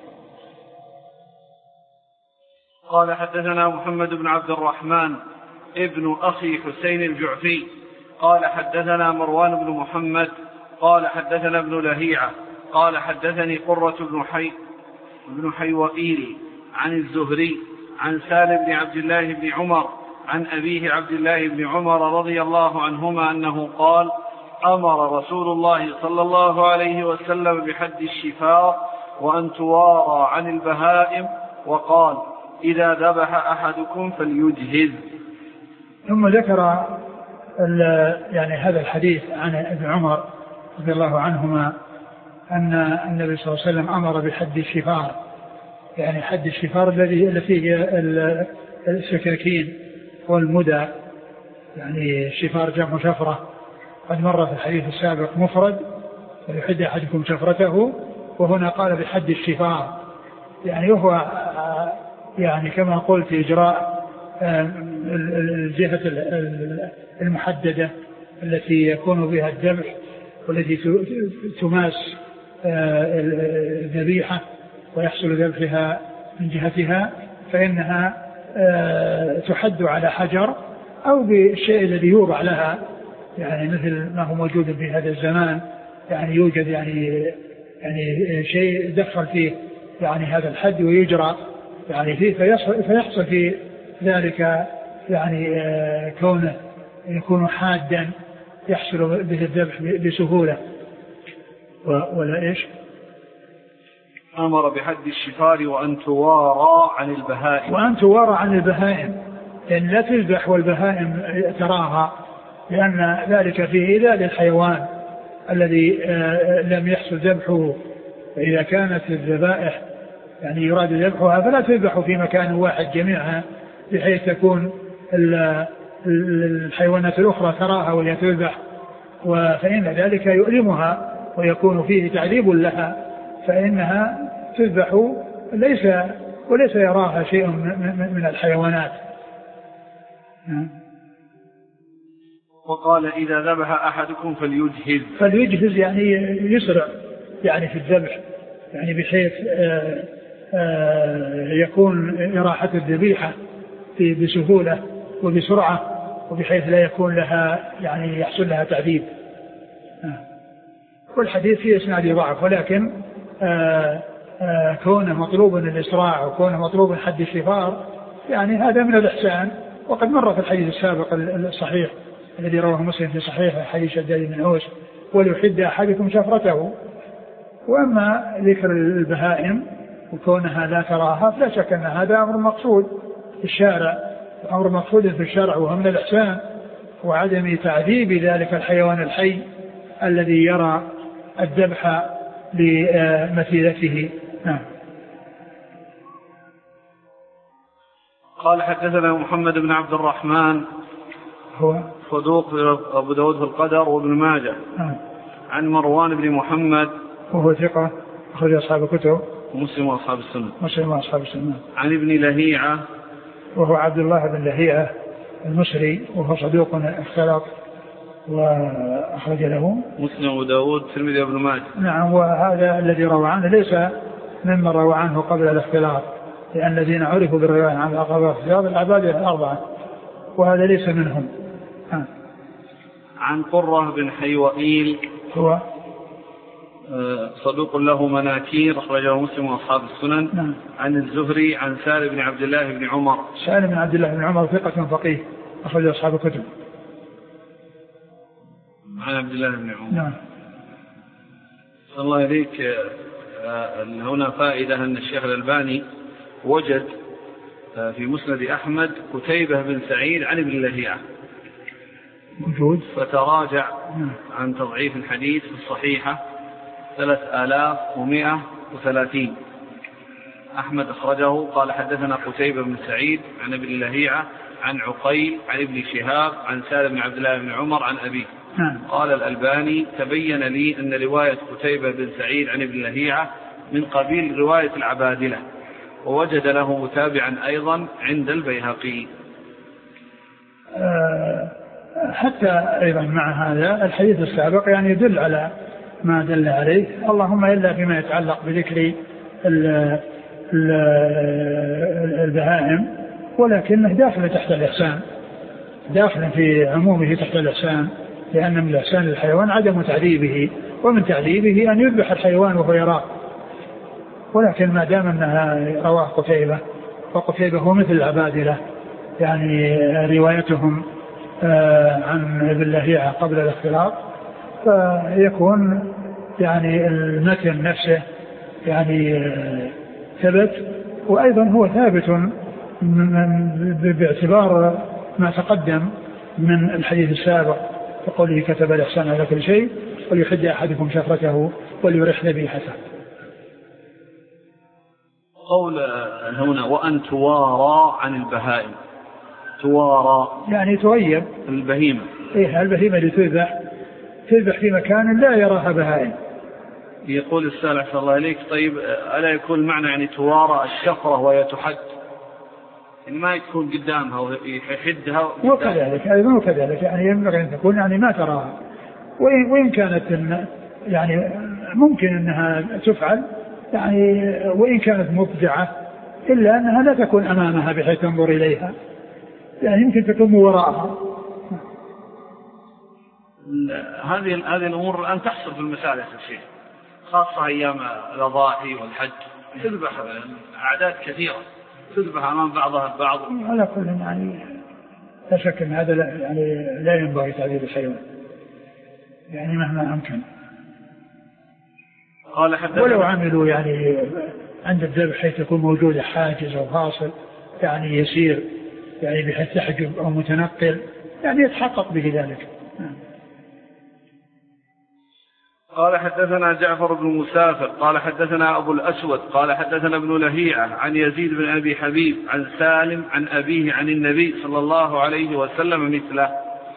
قال حدثنا محمد بن عبد الرحمن ابن أخي حسين الجعفي قال حدثنا مروان بن محمد قال حدثنا ابن لهيعة قال حدثني قرة بن حيوئيل عن الزهري عن سالم بن عبد الله بن عمر عن أبيه عبد الله بن عمر رضي الله عنهما أنه قال: أمر رسول الله صلى الله عليه وسلم بحد الشفار وأن توارى عن البهائم، وقال: إذا ذبح أحدكم فليجهز. ثم ذكر يعني هذا الحديث عن ابن عمر رضي الله عنهما أن النبي صلى الله عليه وسلم أمر بحد الشفار، يعني حد الشفار التي هي السكاكين والمدى، يعني الشفار جمع شفرة، قد مر في الحديث السابق مفرد فليحد أحدكم شفرته، وهنا قال بحد الشفار، يعني وهو يعني كما قلت إجراء الجهة المحددة التي يكون بها الذبح والتي تماس الذبيحة ويحصل ذبحها من جهتها، فإنها تحد على حجر أو بالشيء الذي يوضع لها، يعني مثل ما هو موجود في هذا الزمان، يعني يوجد يعني شيء يدخل فيه يعني هذا الحد ويجرى يعني فيه، فيحصل في ذلك يعني كونه يكون حادا يحصل به الذبح بسهولة. ولا إيش؟ أمر بحد الشفار وأن توارى عن البهائم، وأن توارى عن البهائم، لأن لا تذبح والبهائم تراها، لأن ذلك فيه إيذاء للحيوان الذي لم يحصل ذبحه. فإذا كانت الذبائح يعني يراد ذبحها فلا تذبح في مكان واحد جميعها بحيث تكون الحيوانات الأخرى تراها وهي تذبح، فإن ذلك يؤلمها ويكون فيه تعذيب لها، فإنها تذبح وليس يراها شيء من الحيوانات. وقال: إذا ذبح أحدكم فليجهز يعني يسرع يعني في الذبح، يعني بحيث يكون إراحة الذبيحة بسهولة وبسرعة، وبحيث لا يكون لها يعني يحصل لها تعذيب. والحديث فيه إسناد ضعف، ولكن كونه مطلوب الإسراع وكونه مطلوب حد الشفار يعني هذا من الإحسان، وقد مر في الحديث السابق الصحيح الذي رواه مسلم في صحيح حديث شداد بن أوس: وليحد أحدكم شفرته. وأما ذكر البهائم وكونها لا تراها فلا شك أن هذا أمر مقصود في الشارع، أمر مقصود في الشرع، وهو من الإحسان وعدم تعذيب ذلك الحيوان الحي الذي يرى الذبح لمثيلته. قال حدثنا محمد بن عبد الرحمن هو صدوق أبو داود في القدر وابن ماجه. عن مروان بن محمد وهو ثقة أخرج أصحاب الكتب مسلم وأصحاب السنة. عن ابن لهيعة وهو عبد الله بن لهيعة المصري، وهو صدوق اختلط وأخرج له مسلم وداود الترمذي وابن ماجه. نعم. وهذا الذي روى عنه ليس ممن روى عنه قبل الاختلاط، لأن الذين عرفوا بالرواية عن الاختلاط العباد الأربعة، وهذا ليس منهم. عن قرة بن حيوئيل هو صدوق له مناكير أخرجه مسلم وأصحاب السنن. نعم. عن الزهري عن سالم بن عبد الله بن عمر. سالم بن عبد الله بن عمر ثقة فقيه أخرجه أصحاب الكتب. عن عبد الله بن عمر. نعم. صلى الله إليك. هنا فائدة أن الشيخ الألباني وجد في مسند أحمد قتيبة بن سعيد عن ابن لهيعة موجود، فتراجع عن تضعيف الحديث في الصحيحة 3130. أحمد أخرجه قال حدثنا قتيبة بن سعيد عن ابن لهيعة عن عقيل عن ابن شهاب عن سالم بن عبد الله بن عمر عن أبيه. قال الألباني تبين لي أن رواية قتيبة بن سعيد عن ابن لهيعة من قبيل رواية العبادلة، ووجد له متابعا أيضا عند البيهقي. حتى أيضا مع هذا الحديث السابق يعني يدل على ما دل عليه، اللهم إلا فيما يتعلق بذكر البهائم، ولكنه داخل تحت الإحسان، داخل في عمومه تحت الإحسان، لأن من الإحسان للحيوان عدم تعذيبه، ومن تعذيبه أن يذبح الحيوان وهو يراه. ولكن ما دام أنها رواه قتيبة، وقتيبة هو مثل العبادلة يعني روايتهم عن ابن لهيعة قبل الاختلاط، فيكون يعني المتن نفسه يعني ثبت، وأيضا هو ثابت باعتبار ما تقدم من الحديث السابق فقوله كتب الإحسان على كل شيء وليحد أحدكم شفرته وليرح ذبيحته. قول هنا وأن توارى عن البهائم، توارى يعني تغيب البهيمة. إيه البهيمة اللي تذبح في مكان لا يراها بهائم. يقول السائل أحسن الله إليك طيب ألا يكون المعنى يعني توارى الشفرة وهي تحد، يعني ما يكون قدامها ويحدها وكذلك أيضا وكذلك يعني ينبغي أن تكون يعني ما تراها، وإن كانت يعني ممكن أنها تفعل يعني وإن كانت مبدعة إلا أنها لا تكون أمامها بحيث تنظر إليها، يعني يمكن تكون وراءها. هذه الأمور الآن تحصل في المساجد يا شيخ، خاصة أيام الأضاحي والحج تذبح أعداد كثيرة، تذبح أمام بعضها البعض. على كل يعني لا شك أن هذا يعني لا ينبغي تعذيب الحيوان يعني مهما أمكن. ولو عملوا يعني عند الذبح حيث يكون موجود حاجز أو فاصل يعني يسير يعني بحيث تحجب أو متنقل يعني يتحقق به ذلك. قال حدثنا جعفر بن مسافر قال حدثنا أبو الأسود قال حدثنا ابن لهيعة عن يزيد بن أبي حبيب عن سالم عن أبيه عن النبي صلى الله عليه وسلم مثله.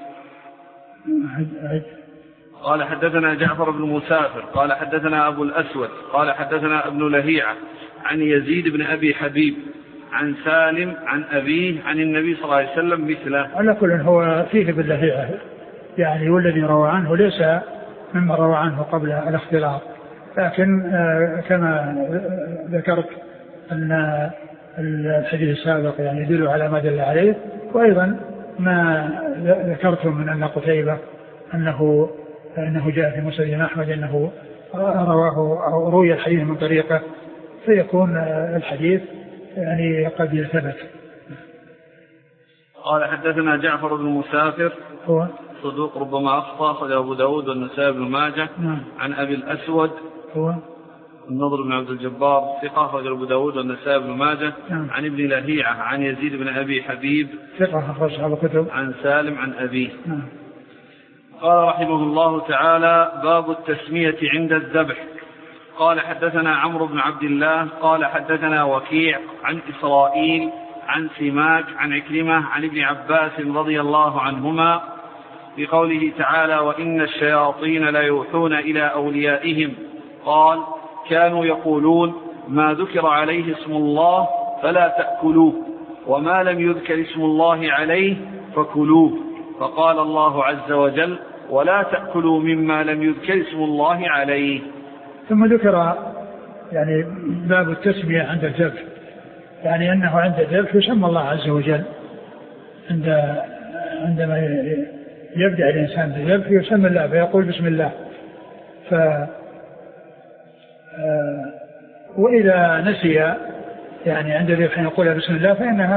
قال حدثنا جعفر بن مسافر قال حدثنا أبو الأسود قال حدثنا ابن لهيعة عن يزيد بن أبي حبيب عن سالم عن أبيه عن النبي صلى الله عليه وسلم مثله. على كل هو فيه ابن لهيعة يعني والذي روى عنه ليس مما روى عنه قبل الاختلاط، لكن كما ذكرت أن الحديث السابق يعني يدل على ما دل عليه، وأيضا ما ذكرتم من أن قتيبة أنه جاء في مسند أحمد أنه رواه أو روي الحديث من طريقه، فيكون الحديث يعني قد يثبت. قال حدثنا جعفر بن مسافر هو صدوق ربما أخطأ أخرجه أبو داود والنسائي بن ماجه. عن أبي الأسود هو النضر بن عبد الجبار ثقة أخرجه أبو داود والنسائي بن ماجه. عن ابن لهيعة عن يزيد بن أبي حبيب ثقة أخرج أصحاب الكتب. عن سالم عن أبيه. قال رحمه الله تعالى باب التسمية عند الذبح. قال حدثنا عمرو بن عبد الله قال حدثنا وكيع عن إسرائيل عن سماك عن عكرمة عن ابن عباس رضي الله عنهما بقوله تعالى وإن الشياطين لا يوحون إلى أوليائهم قال كانوا يقولون ما ذكر عليه اسم الله فلا تأكلوه وما لم يذكر اسم الله عليه فكلوه، فقال الله عز وجل ولا تأكلوا مما لم يذكر اسم الله عليه. ثم ذكر يعني باب التسمية عند الذبح، يعني أنه عند الذبح يسمى الله عز وجل، عندما يبدأ الإنسان بالذبح يسمى الله فيقول بسم الله، وإذا نسي يعني عند الذبح يقول بسم الله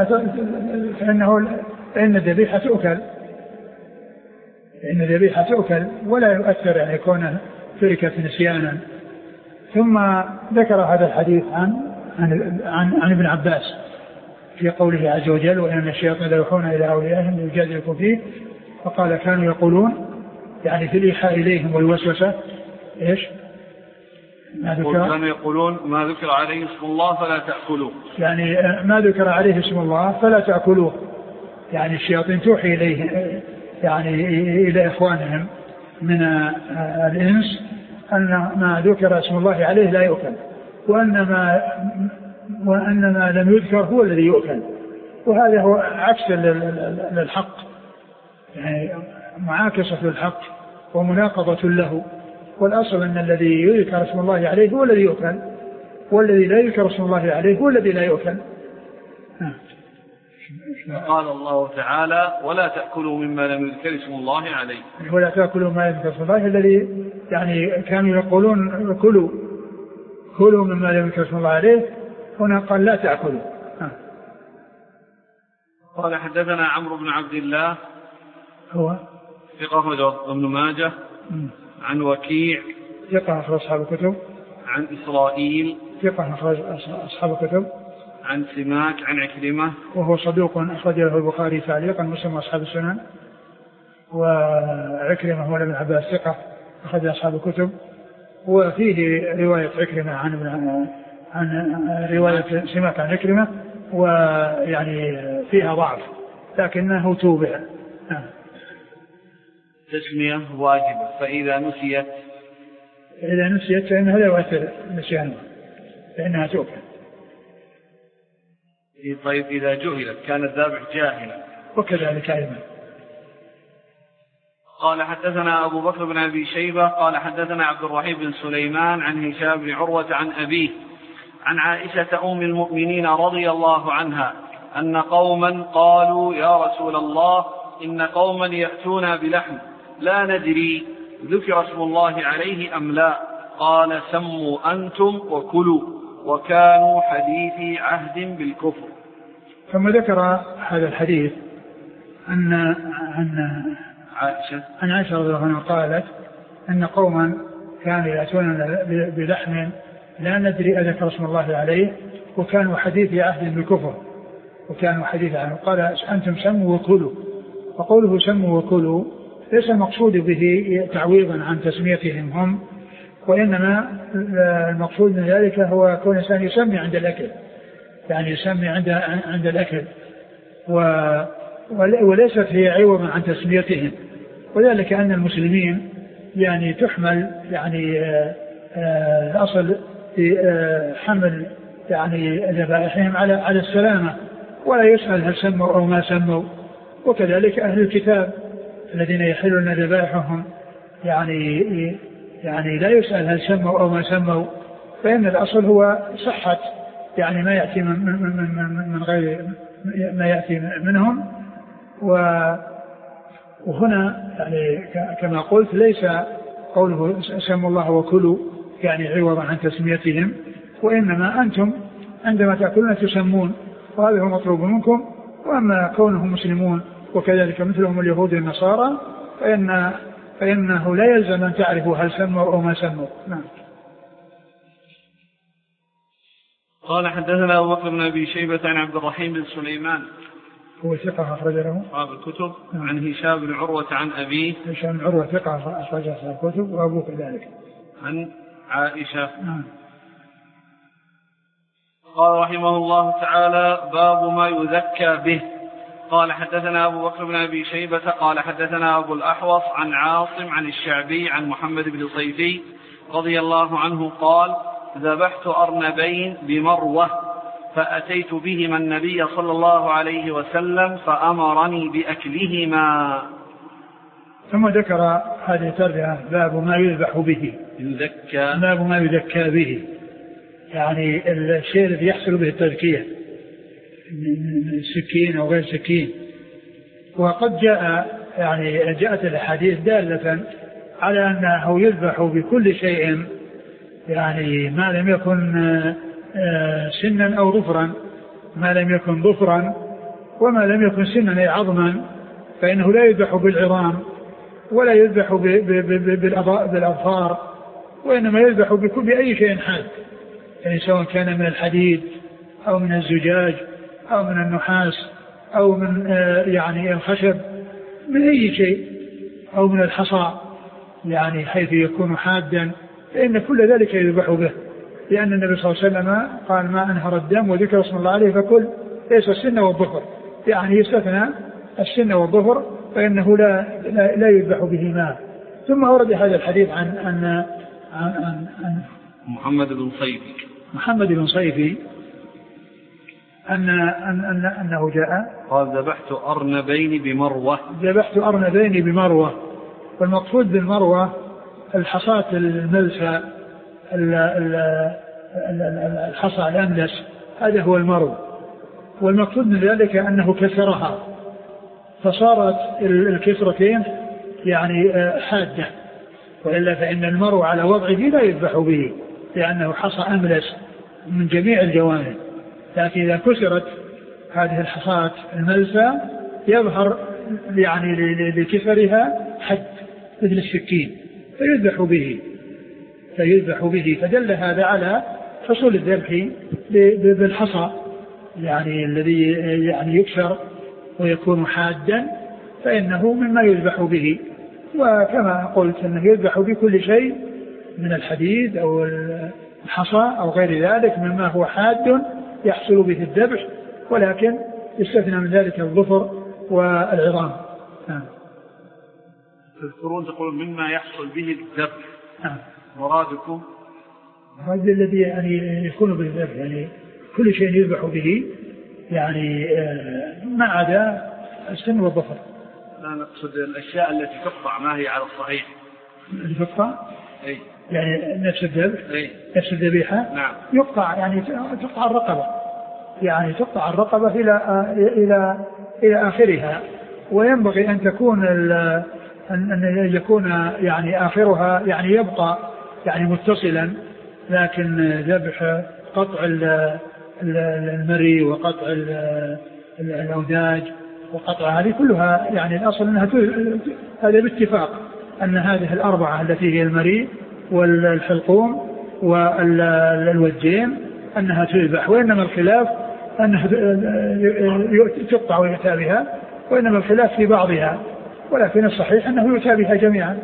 فإن الذبيحة تؤكل، ولا يؤثر يعني كونه تركت نسيانا. ثم ذكر هذا الحديث عن ابن عباس في قوله عز وجل وإن الشياطين يوحون إلى أوليائهم ليجادلكم فيه، فقال كانوا يقولون يعني في الإيحاء إليهم والوسوسة إيش؟ كانوا يقولون ما ذكر عليه اسم الله فلا تأكلوه، يعني ما ذكر عليه اسم الله فلا تأكلوه، يعني الشياطين توحي إليه يعني إلى إخوانهم من الإنس أن ما ذكر اسم الله عليه لا يؤكل، وأن ما لم يذكر هو الذي يؤكل، وهذا هو عكس للحق، يعني معاكسة للحق ومناقضة له. والأصل أن الذي يذكر اسم الله عليه هو الذي يؤكل، والذي لا يذكر اسم الله عليه هو الذي لا يؤكل. قال الله تعالى ولا تأكلوا مما لم يذكر اسم الله عليه، ولا تأكلوا ما يذكر اسم الله، الذي يعني كانوا يقولون كلوا مما لم يذكر اسم الله عليه، هنا قال لا تأكلوا. قال حدثنا عمرو بن عبد الله هو ثقة ابن ماجه عن وكيع ثقة أخرج أصحاب الكتب، عن إسرائيل ثقة أخرج أصحاب الكتب، عن سماك عن عكرمة وهو صدوق أخرج له البخاري تعليقا مسلم وأصحاب السنن، وعكرمة هو ابن عباس ثقة أخرج أصحاب الكتب، وفيه رواية عكرمة عن رواية سماك عن عكرمة، ويعني فيها ضعف لكنه توبع. تسمية واجبة، فإذا نسيت فإنها لا يؤثر نسيانها فإنها توبع. طيب إذا جهلت كان الذابح جاهلا وكذلك أيضا. قال حدثنا أبو بكر بن أبي شيبة قال حدثنا عبد الرحيم بن سليمان عن هشام بن عروة عن أبيه عن عائشة أم المؤمنين رضي الله عنها أن قوما قالوا يا رسول الله إن قوما يأتون بلحم لا ندري ذكر اسم الله عليه أم لا، قال سموا أنتم وكلوا وكانوا حديثي عهد بالكفر. ثم ذكر هذا الحديث عن عائشة رضي الله عنها قالت أن قوما كانوا يأتون بلحم لا ندري أذكر اسم الله عليه وكانوا حديثي عهد بالكفر، قال أنتم سموا وكلوا. وقوله سموا وكلوا ليس المقصود به تعويضا عن تسميتهم هم، وإنما المقصود من ذلك هو كون الإنسان يسمي عند الأكل، يعني يسمي عند الأكل وليست هي عوضا عن تسميتهم. وذلك أن المسلمين يعني تحمل يعني الأصل في حمل يعني ذبائحهم على السلامة، ولا يسأل هل سموا أو ما سموا. وكذلك أهل الكتاب الذين يحلون ذبائحهم يعني لا يسأل هل سموا أو ما سموا، فإن الأصل هو صحة يعني ما يأتي من غير ما يأتي منهم. وهنا يعني كما قلت ليس قوله سموا الله وكلوا يعني عوضا عن تسميتهم، وإنما أنتم عندما تأكلون تسمون، وهذا هو مطلوب منكم. وأما كونهم مسلمون وكذلك مثلهم اليهود والنصارى فإنه لا يلزم أن تعرفوا هل سموا أو ما سموا. نعم. قال حدثنا أبو بكر بن أبي شيبة عن عبد الرحيم بن سليمان هو ثقة أخرج له أصحاب الكتب. عن هشام بن عروة عن أبيه هشام بن عروة ثقة أخرج أصحاب الكتب، وأبوه كذلك. عن عائشة. قال رحمه الله تعالى باب ما يذكى به. قال حدثنا أبو بكر بن أبي شيبة قال حدثنا أبو الأحوص عن عاصم عن الشعبي عن محمد بن صيفي رضي الله عنه قال ذبحت أرنبين بمروة فأتيت بهما النبي صلى الله عليه وسلم فأمرني بأكلهما. ثم ذكر هذه الترجمة باب ما يذبح به باب ما يذكى به، يعني الشيء الذي يحصل به التذكية من سكين أو غير سكين. وقد جاءت الأحاديث دالة على أنه يذبح بكل شيء يعني ما لم يكن سنا أو ظفرا، ما لم يكن ظفرا وما لم يكن سنا أي عظما فإنه لا يذبح بالعظام ولا يذبح بالأظفار، وإنما يذبح بأي شيء حاد، يعني سواء كان من الحديد أو من الزجاج أو من النحاس أو من يعني الخشب، من أي شيء، أو من الحصى يعني حيث يكون حادا، فإن كل ذلك يذبح به، لأن النبي صلى الله عليه وسلم قال ما أنهر الدم وذكر اسم الله عليه فكل، ليس السن والظفر، يعني يستثنى السن والظفر فإنه لا يذبح بهما. ثم ورد هذا الحديث عن محمد بن صيفي أنه جاء قال ذبحت أرنبين بمروة، والمقصود بالمروة الحصاة الملسى، الحصى الأملس، هذا هو المرو، والمقصود من ذلك أنه كسرها فصارت الكسرتين يعني حادة، وإلا فإن المرو على وضعه لا يذبح به لأنه حصى أملس من جميع الجوانب، لكن إذا كسرت هذه الحصاة الملسى يظهر يعني لكسرها حد مثل السكين فيذبح به، فدل هذا على حصول الذبح بالحصى يعني الذي يعني يكسر ويكون حادا، فإنه مما يذبح به. وكما قلت أنه يذبح بكل شيء من الحديد أو الحصى أو غير ذلك مما هو حاد يحصل به الذبح، ولكن يستثنى من ذلك الظفر والعظام. تذكرون تقول مما يحصل به الذبح، مرادكم هذا الذي يعني يكون به الذبح، يعني كل شيء يذبح به، يعني ما عدا السن والظفر. لا نقصد الأشياء التي تقطع، ما هي على الصحيح اللي تقطع، أي يعني نفس الذبح، نفس الذبيحة، نعم، يقطع يعني تقطع الرقبة، يعني تقطع الرقبة إلى آخرها، وينبغي أن تكون أن يكون يعني آخرها يعني يبقى يعني متصلا، لكن ذبح قطع المري وقطع الأوداج وقطع هذه كلها يعني الأصل أنها هذا باتفاق أن هذه الأربعة التي هي المري والحلقوم والوجين أنها تذبح، وإنما الخلاف أنها تقطع ويؤتى بها، وإنما الخلاف في بعضها، ولكن الصحيح أنه يؤتى بها جميعا.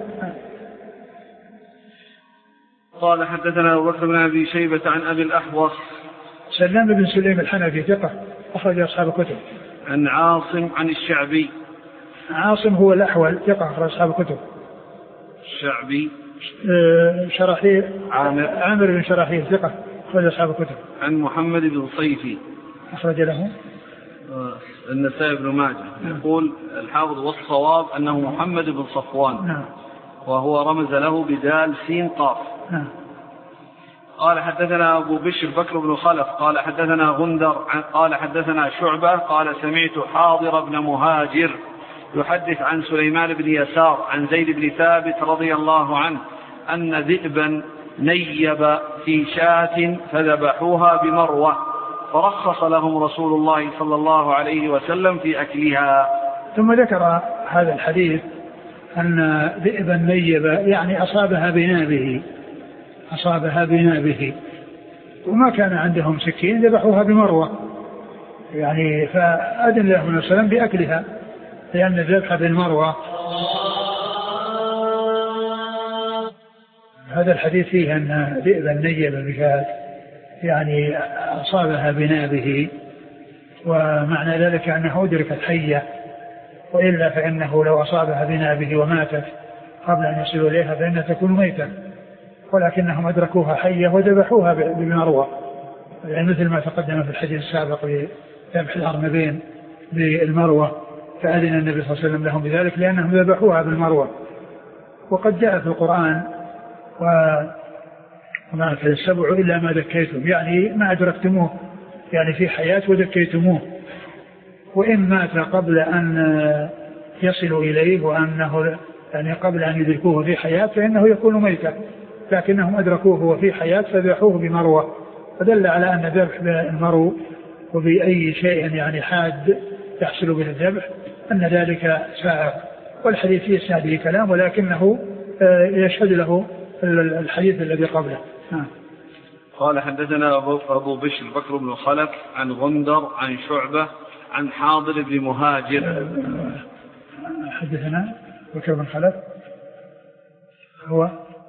قال حدثنا أبو بكر بن أبي شيبة عن أبي الأحوص سلام بن سليم الحنفي ثقة أخرج أصحاب الكتب. عن عاصم عن الشعبي. عاصم هو الأحول ثقة أخرج أصحاب الكتب. الشعبي شراحيل عامر بن شراحيل ثقة أخرج أصحاب الكتب. عن محمد بن صيفي أخرج له النسائي بن ماجه. يقول الحافظ والصواب أنه محمد بن صفوان، وهو رمز له بدال سين قاف. قال حدثنا أبو بشر بكر بن خلف قال حدثنا غندر قال حدثنا شعبة قال سمعت حاضر بن مهاجر يحدث عن سليمان بن يسار عن زيد بن ثابت رضي الله عنه أن ذئبا نيب في شاة فذبحوها بمروة فرخص لهم رسول الله صلى الله عليه وسلم في أكلها. ثم ذكر هذا الحديث أن ذئبا نيب يعني أصابها بنابه وما كان عندهم سكين ذبحوها بمروة، يعني فأذن له النبي صلى الله عليه وسلم بأكلها، لأن الذبح بالمروة. هذا الحديث فيه أن ذئبا نيب بشاة يعني أصابها بنابه، ومعنى ذلك أنه أدركت حية، وإلا فإنه لو أصابها بنابه وماتت قبل أن يصلوا إليها فإنها تكون ميتة، ولكنهم أدركوها حية وذبحوها بمروة، يعني مثل ما تقدم في الحديث السابق بذبح الأرنبين بالمروة، فأذن النبي صلى الله عليه وسلم لهم بذلك لأنهم ذبحوها بالمروة. وقد جاء في القرآن وما أكل السبع إلا ما ذكيتم، يعني ما أدركتموه يعني في حياة وذكيتموه، وإن مات قبل أن يصلوا إليه وأنه يعني قبل أن يدركوه في حياة فإنه يكون ميتا، لكنهم أدركوه وفي حياة فذبحوه بمروة، فدل على أن ذبح بالمرو وبأي شيء يعني حاد يحصل به الذبح أن ذلك سائغ. والحديث في إسناده كلام ولكنه يشهد له الحديث الذي قبله. قال حدثنا أبو بشر بكر بن خلف عن غندر عن شعبة عن حاضر بن مهاجر. حدثنا بكر بن خلف هو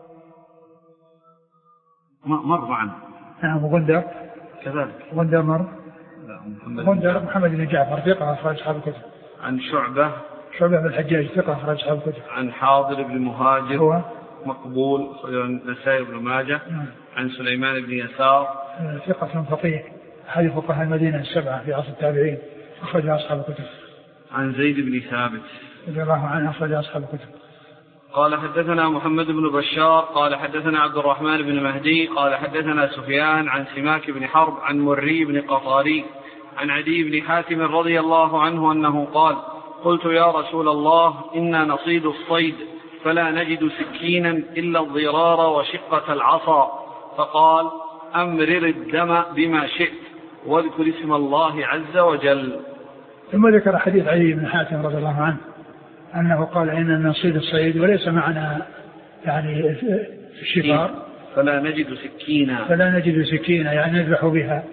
مر عنه. نعم. وغندر كذلك. غندر مر. غندر محمد بن جعفر ثقة أخرج أصحاب الكتب. عن شعبة بن الحجاج ثقة أخرج أصحاب الكتب. عن حاضر بن مهاجر هو مقبول نسائي بن ماجه. عن سليمان بن يسار ثقة فقيه أحد فقهاء المدينة السبعة في عصر التابعين أخرج أصحاب الكتب. عن زيد بن ثابت رضي الله عنه أخرج أصحاب الكتب. قال حدثنا محمد بن بشار قال حدثنا عبد الرحمن بن مهدي قال حدثنا سفيان عن سماك بن حرب عن مري بن قطاري عن عدي بن حاتم رضي الله عنه أنه قال قلت يا رسول الله إنا نصيد الصيد فلا نجد سكينا إلا الضرار وشقة العصا، فقال أمرر الدم بما شئت واذكر اسم الله عز وجل. ثم ذكر حديث عدي بن حاتم رضي الله عنه أنه قال إننا نصيد الصيد وليس معنا يعني في الشفار فلا نجد سكينا يعني نذبح بها،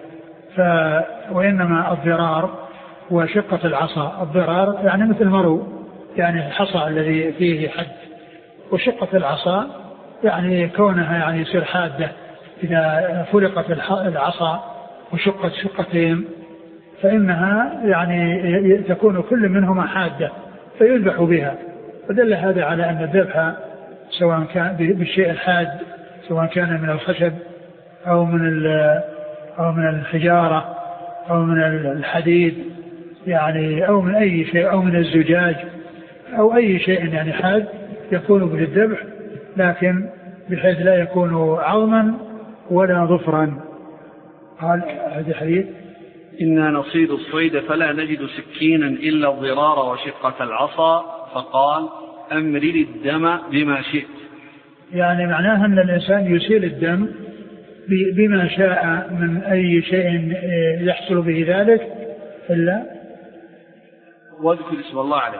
وإنما الضرار وشقة العصا. الضرار يعني مثل المرو يعني الحصى الذي فيه حد، وشقة العصا يعني كونها يعني يصير حادة إذا فلقت العصا وشقت شقتين فإنها يعني تكون كل منهما حادة فيذبح بها. فدل هذا على أن الذبح سواء كان بالشيء الحاد سواء كان من الخشب أو من الحجارة أو من الحديد يعني أو من أي شيء أو من الزجاج أو أي شيء يعني حاد يكون به الذبح، لكن بحيث لا يكون عظما ولا ظفرا. قال هذا حديث إنا نصيد الصيد فلا نجد سكينا إلا الضرار وشقة العصا، فقال أمرر الدم بما شئت. يعني معناها أن الإنسان يسيل الدم بما شاء من أي شيء يحصل به ذلك إلا واذكر اسم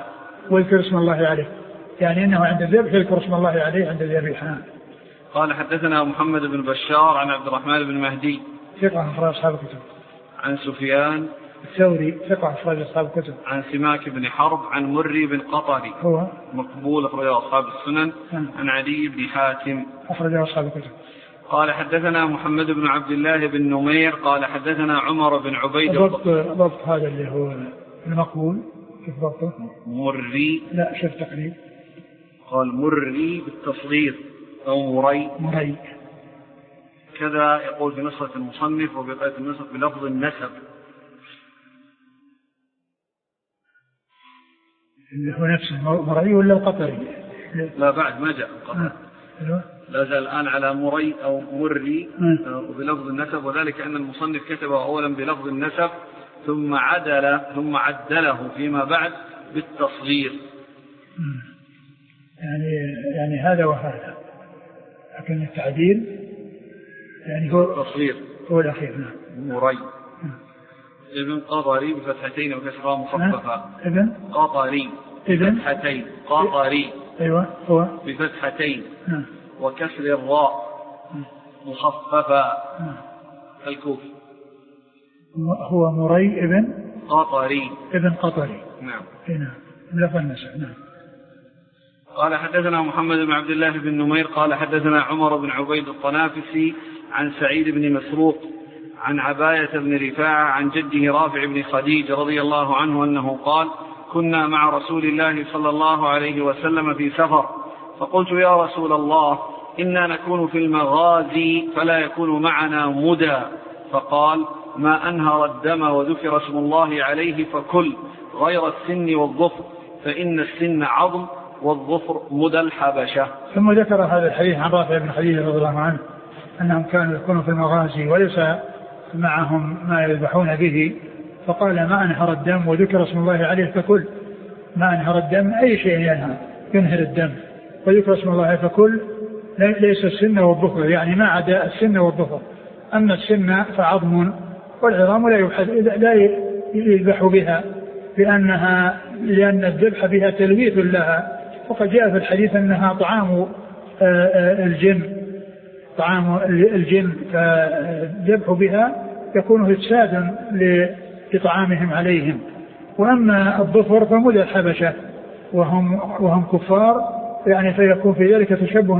الله عليه. يعني إنه عند الذبح يذكر اسم الله عليه عند الذبح. قال حدثنا محمد بن بشار عن عبد الرحمن بن مهدي ثقة أخرج أصحاب الكتب. عن سفيان الثوري ثقة أخرج أصحاب الكتب. عن سماك بن حرب عن مري بن قطري هو مقبول أخرج أصحاب السنن. عن عدي بن حاتم أخرج أصحاب الكتب. قال حدثنا محمد بن عبد الله بن نمير قال حدثنا عمر بن عبيد. ضبط هذا اللي هو المقبول كيف ضبطه؟ مري لا شوف تقريب قال مري بالتصغير أو مري كذا يقول في نسخة المصنف وبقية النسخ بلفظ النسب اللي هو نفسه مري ولا القطري؟ لا بعد ما جاء القطري لا زال الآن على مري أو مري بلفظ النسب، وذلك أن المصنف كتبه أولا بلفظ النسب ثم عدله فيما بعد بالتصغير. يعني هذا وهذا، لكن التعديل يعني هو التصغير هو الأخير. مري ابن قطري بفتحتين وكسرها مخففة. ابن قطري بفتحتين قطري أيوة هو بفتحتين وكسر الراء مخففة الكوفي. هو مري ابن قطري. نعم. هنا بلفظ النسب. نعم. قال حدثنا محمد بن عبد الله بن نمير قال حدثنا عمر بن عبيد الطنافسي عن سعيد بن مسروق عن عباية بن رفاعة عن جده رافع بن خديج رضي الله عنه أنه قال كنا مع رسول الله صلى الله عليه وسلم في سفر، فقلت يا رسول الله إنا نكون في المغازي فلا يكون معنا مدى، فقال ما أنهر الدم وذكر اسم الله عليه فكل غير السن والظفر فإن السن عظم والظفر مدى الحبشة. ثم ذكر هذا الحديث عن رافع بن خديج رضي الله عنه أنهم كانوا يكونوا في المغازي وليس معهم ما يذبحون به، فقال ما أنهر الدم وذكر اسم الله عليه فكل. ما أنهر الدم أي شيء ينهر الدم وذكر اسم الله فكل، ليس السن والظفر، يعني ما عدا السن والظفر. أما السن فعظم، والعظام لا يذبح بها لأن الذبح بها تلويث لها، وقد جاء في الحديث أنها طعام الجن، فالذبح بها يكون إفساد لطعامهم عليهم. وأما الظفر فمدى الحبشة وهم كفار، يعني فيكون في ذلك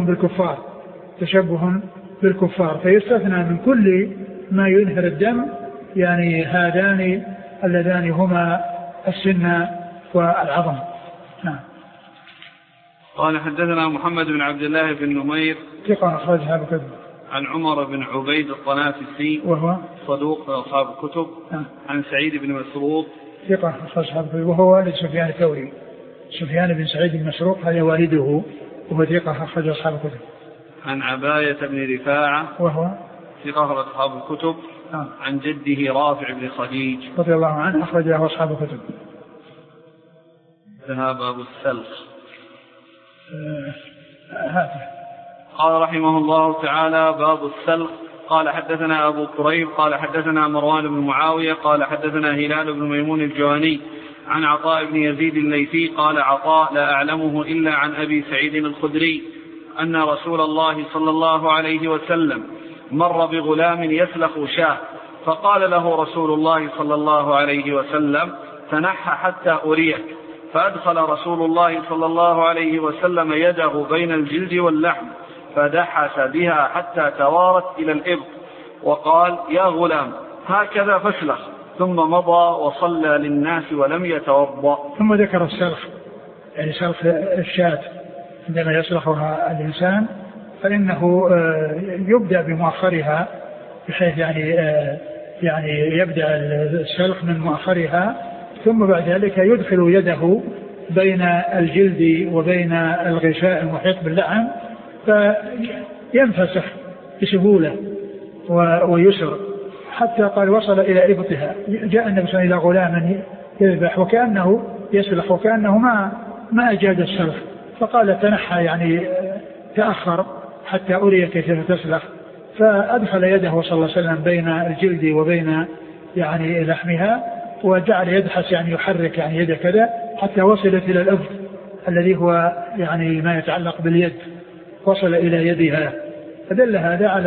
تشبه بالكفار، فيستثنى من كل ما ينهر الدم، يعني هذان اللذان هما السن والعظم. نعم. قال حدثنا محمد بن عبد الله بن نمير ثقة أخرجها بكذب. عن عمر بن عبيد الطنافسي وهو صدوق أصحاب الكتب. عن سعيد بن مسروق ثقة أخرجها بكذب، وهو والد سفيان الثوري. سفيان بن سعيد بن مسروق هذا والده، وهو ثقة أخرج أصحاب الكتب. عن عباية بن رفاعة وهو ثقة أخرج أصحاب الكتب. عن جده رافع بن خديج رضي الله عنه أخرج له أصحاب الكتب. ذهب أبو السلخ. قال رحمه الله تعالى: باب السلخ. قال حدثنا أبو كريب قال حدثنا مروان بن معاوية قال حدثنا هلال بن ميمون الجواني عن عطاء بن يزيد الليثي قال عطاء: لا أعلمه إلا عن أبي سعيد الخدري أن رسول الله صلى الله عليه وسلم مر بغلام يسلخ شاة، فقال له رسول الله صلى الله عليه وسلم: تنحى حتى أريك. فأدخل رسول الله صلى الله عليه وسلم يده بين الجلد واللحم فدحس بها حتى توارت إلى الإبط، وقال: يا غلام هكذا فاسلخ. ثم مضى وصلى للناس ولم يتوضأ. ثم ذكر السلخ، يعني سلخ الشاة عندما يسلخها الإنسان، فإنه يبدأ بمؤخرها، بحيث يعني يبدأ السلخ من مؤخرها، ثم بعد ذلك يدخل يده بين الجلد وبين الغشاء المحيط باللحم فينفسخ بسهولة ويسر حتى قال وصل إلى إبطها. جاء النبي صلى الله عليه وسلم إلى غلام يذبح وكأنه يسلخ وكأنه ما أجاد السلخ، فقال: تنحى، يعني تأخر حتى أري كيف تسلخ. فأدخل يده صلى الله عليه وسلم بين الجلد وبين يعني لحمها، وجعل يدحس، يعني يحرك يعني يده كذا حتى وصلت إلى الأبط الذي هو يعني ما يتعلق باليد، وصل إلى يدها. فدل هذا على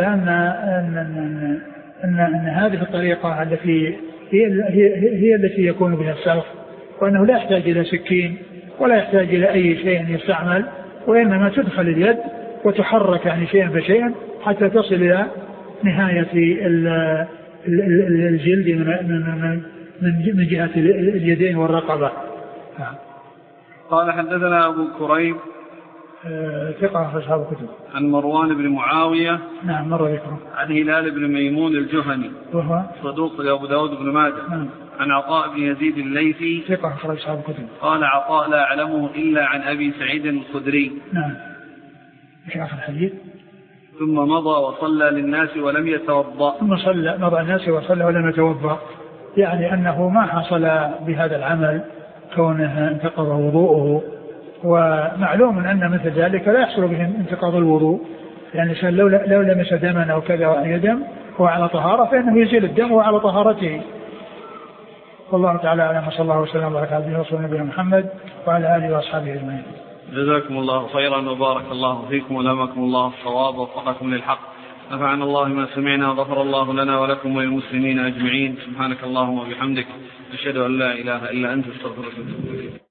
أن هذه الطريقة التي هي التي يكون بها السلخ، وأنه لا يحتاج إلى سكين ولا يحتاج إلى أي شيء يستعمل، وإنما تدخل اليد وتحرك يعني شيئا فشيئا حتى تصل إلى نهاية الجلد من جهة اليدين والرقبة. قال حدثنا أبو كريب ثقة في أصحاب الكتب. عن مروان بن معاوية نعم مر ذكره. عن هلال بن ميمون الجهني وهو صدوق لأبو داود بن ماجه. نعم. عن عطاء بن يزيد الليثي ثقة في أصحاب الكتب. قال عطاء: لا أعلمه إلا عن أبي سعيد الخدري. نعم. في آخر الحديث: ثم مضى وصلى للناس ولم يتوضأ. ثم مضى الناس وصلى ولم يتوضأ، يعني أنه ما حصل بهذا العمل كونه انتقض وضوءه، ومعلوم أن مثل ذلك لا يحصل به انتقاض الوضوء، يعني لو لمس دما أو كذا وأي دم هو على طهارة فإنه يزيل الدم وعلى طهارته. والله تعالى أعلم، صلى الله وسلم وبارك على نبينا محمد وعلى آله وأصحابه أجمعين. جزاكم الله خيرا وبارك الله فيكم ولهمكم الله الصواب ووفقكم للحق. نفعنا الله ما سمعنا وغفر الله لنا ولكم وللمسلمين أجمعين. سبحانك اللهم وبحمدك، أشهد أن لا إله إلا أنت، استغفرك وأتوب إليك.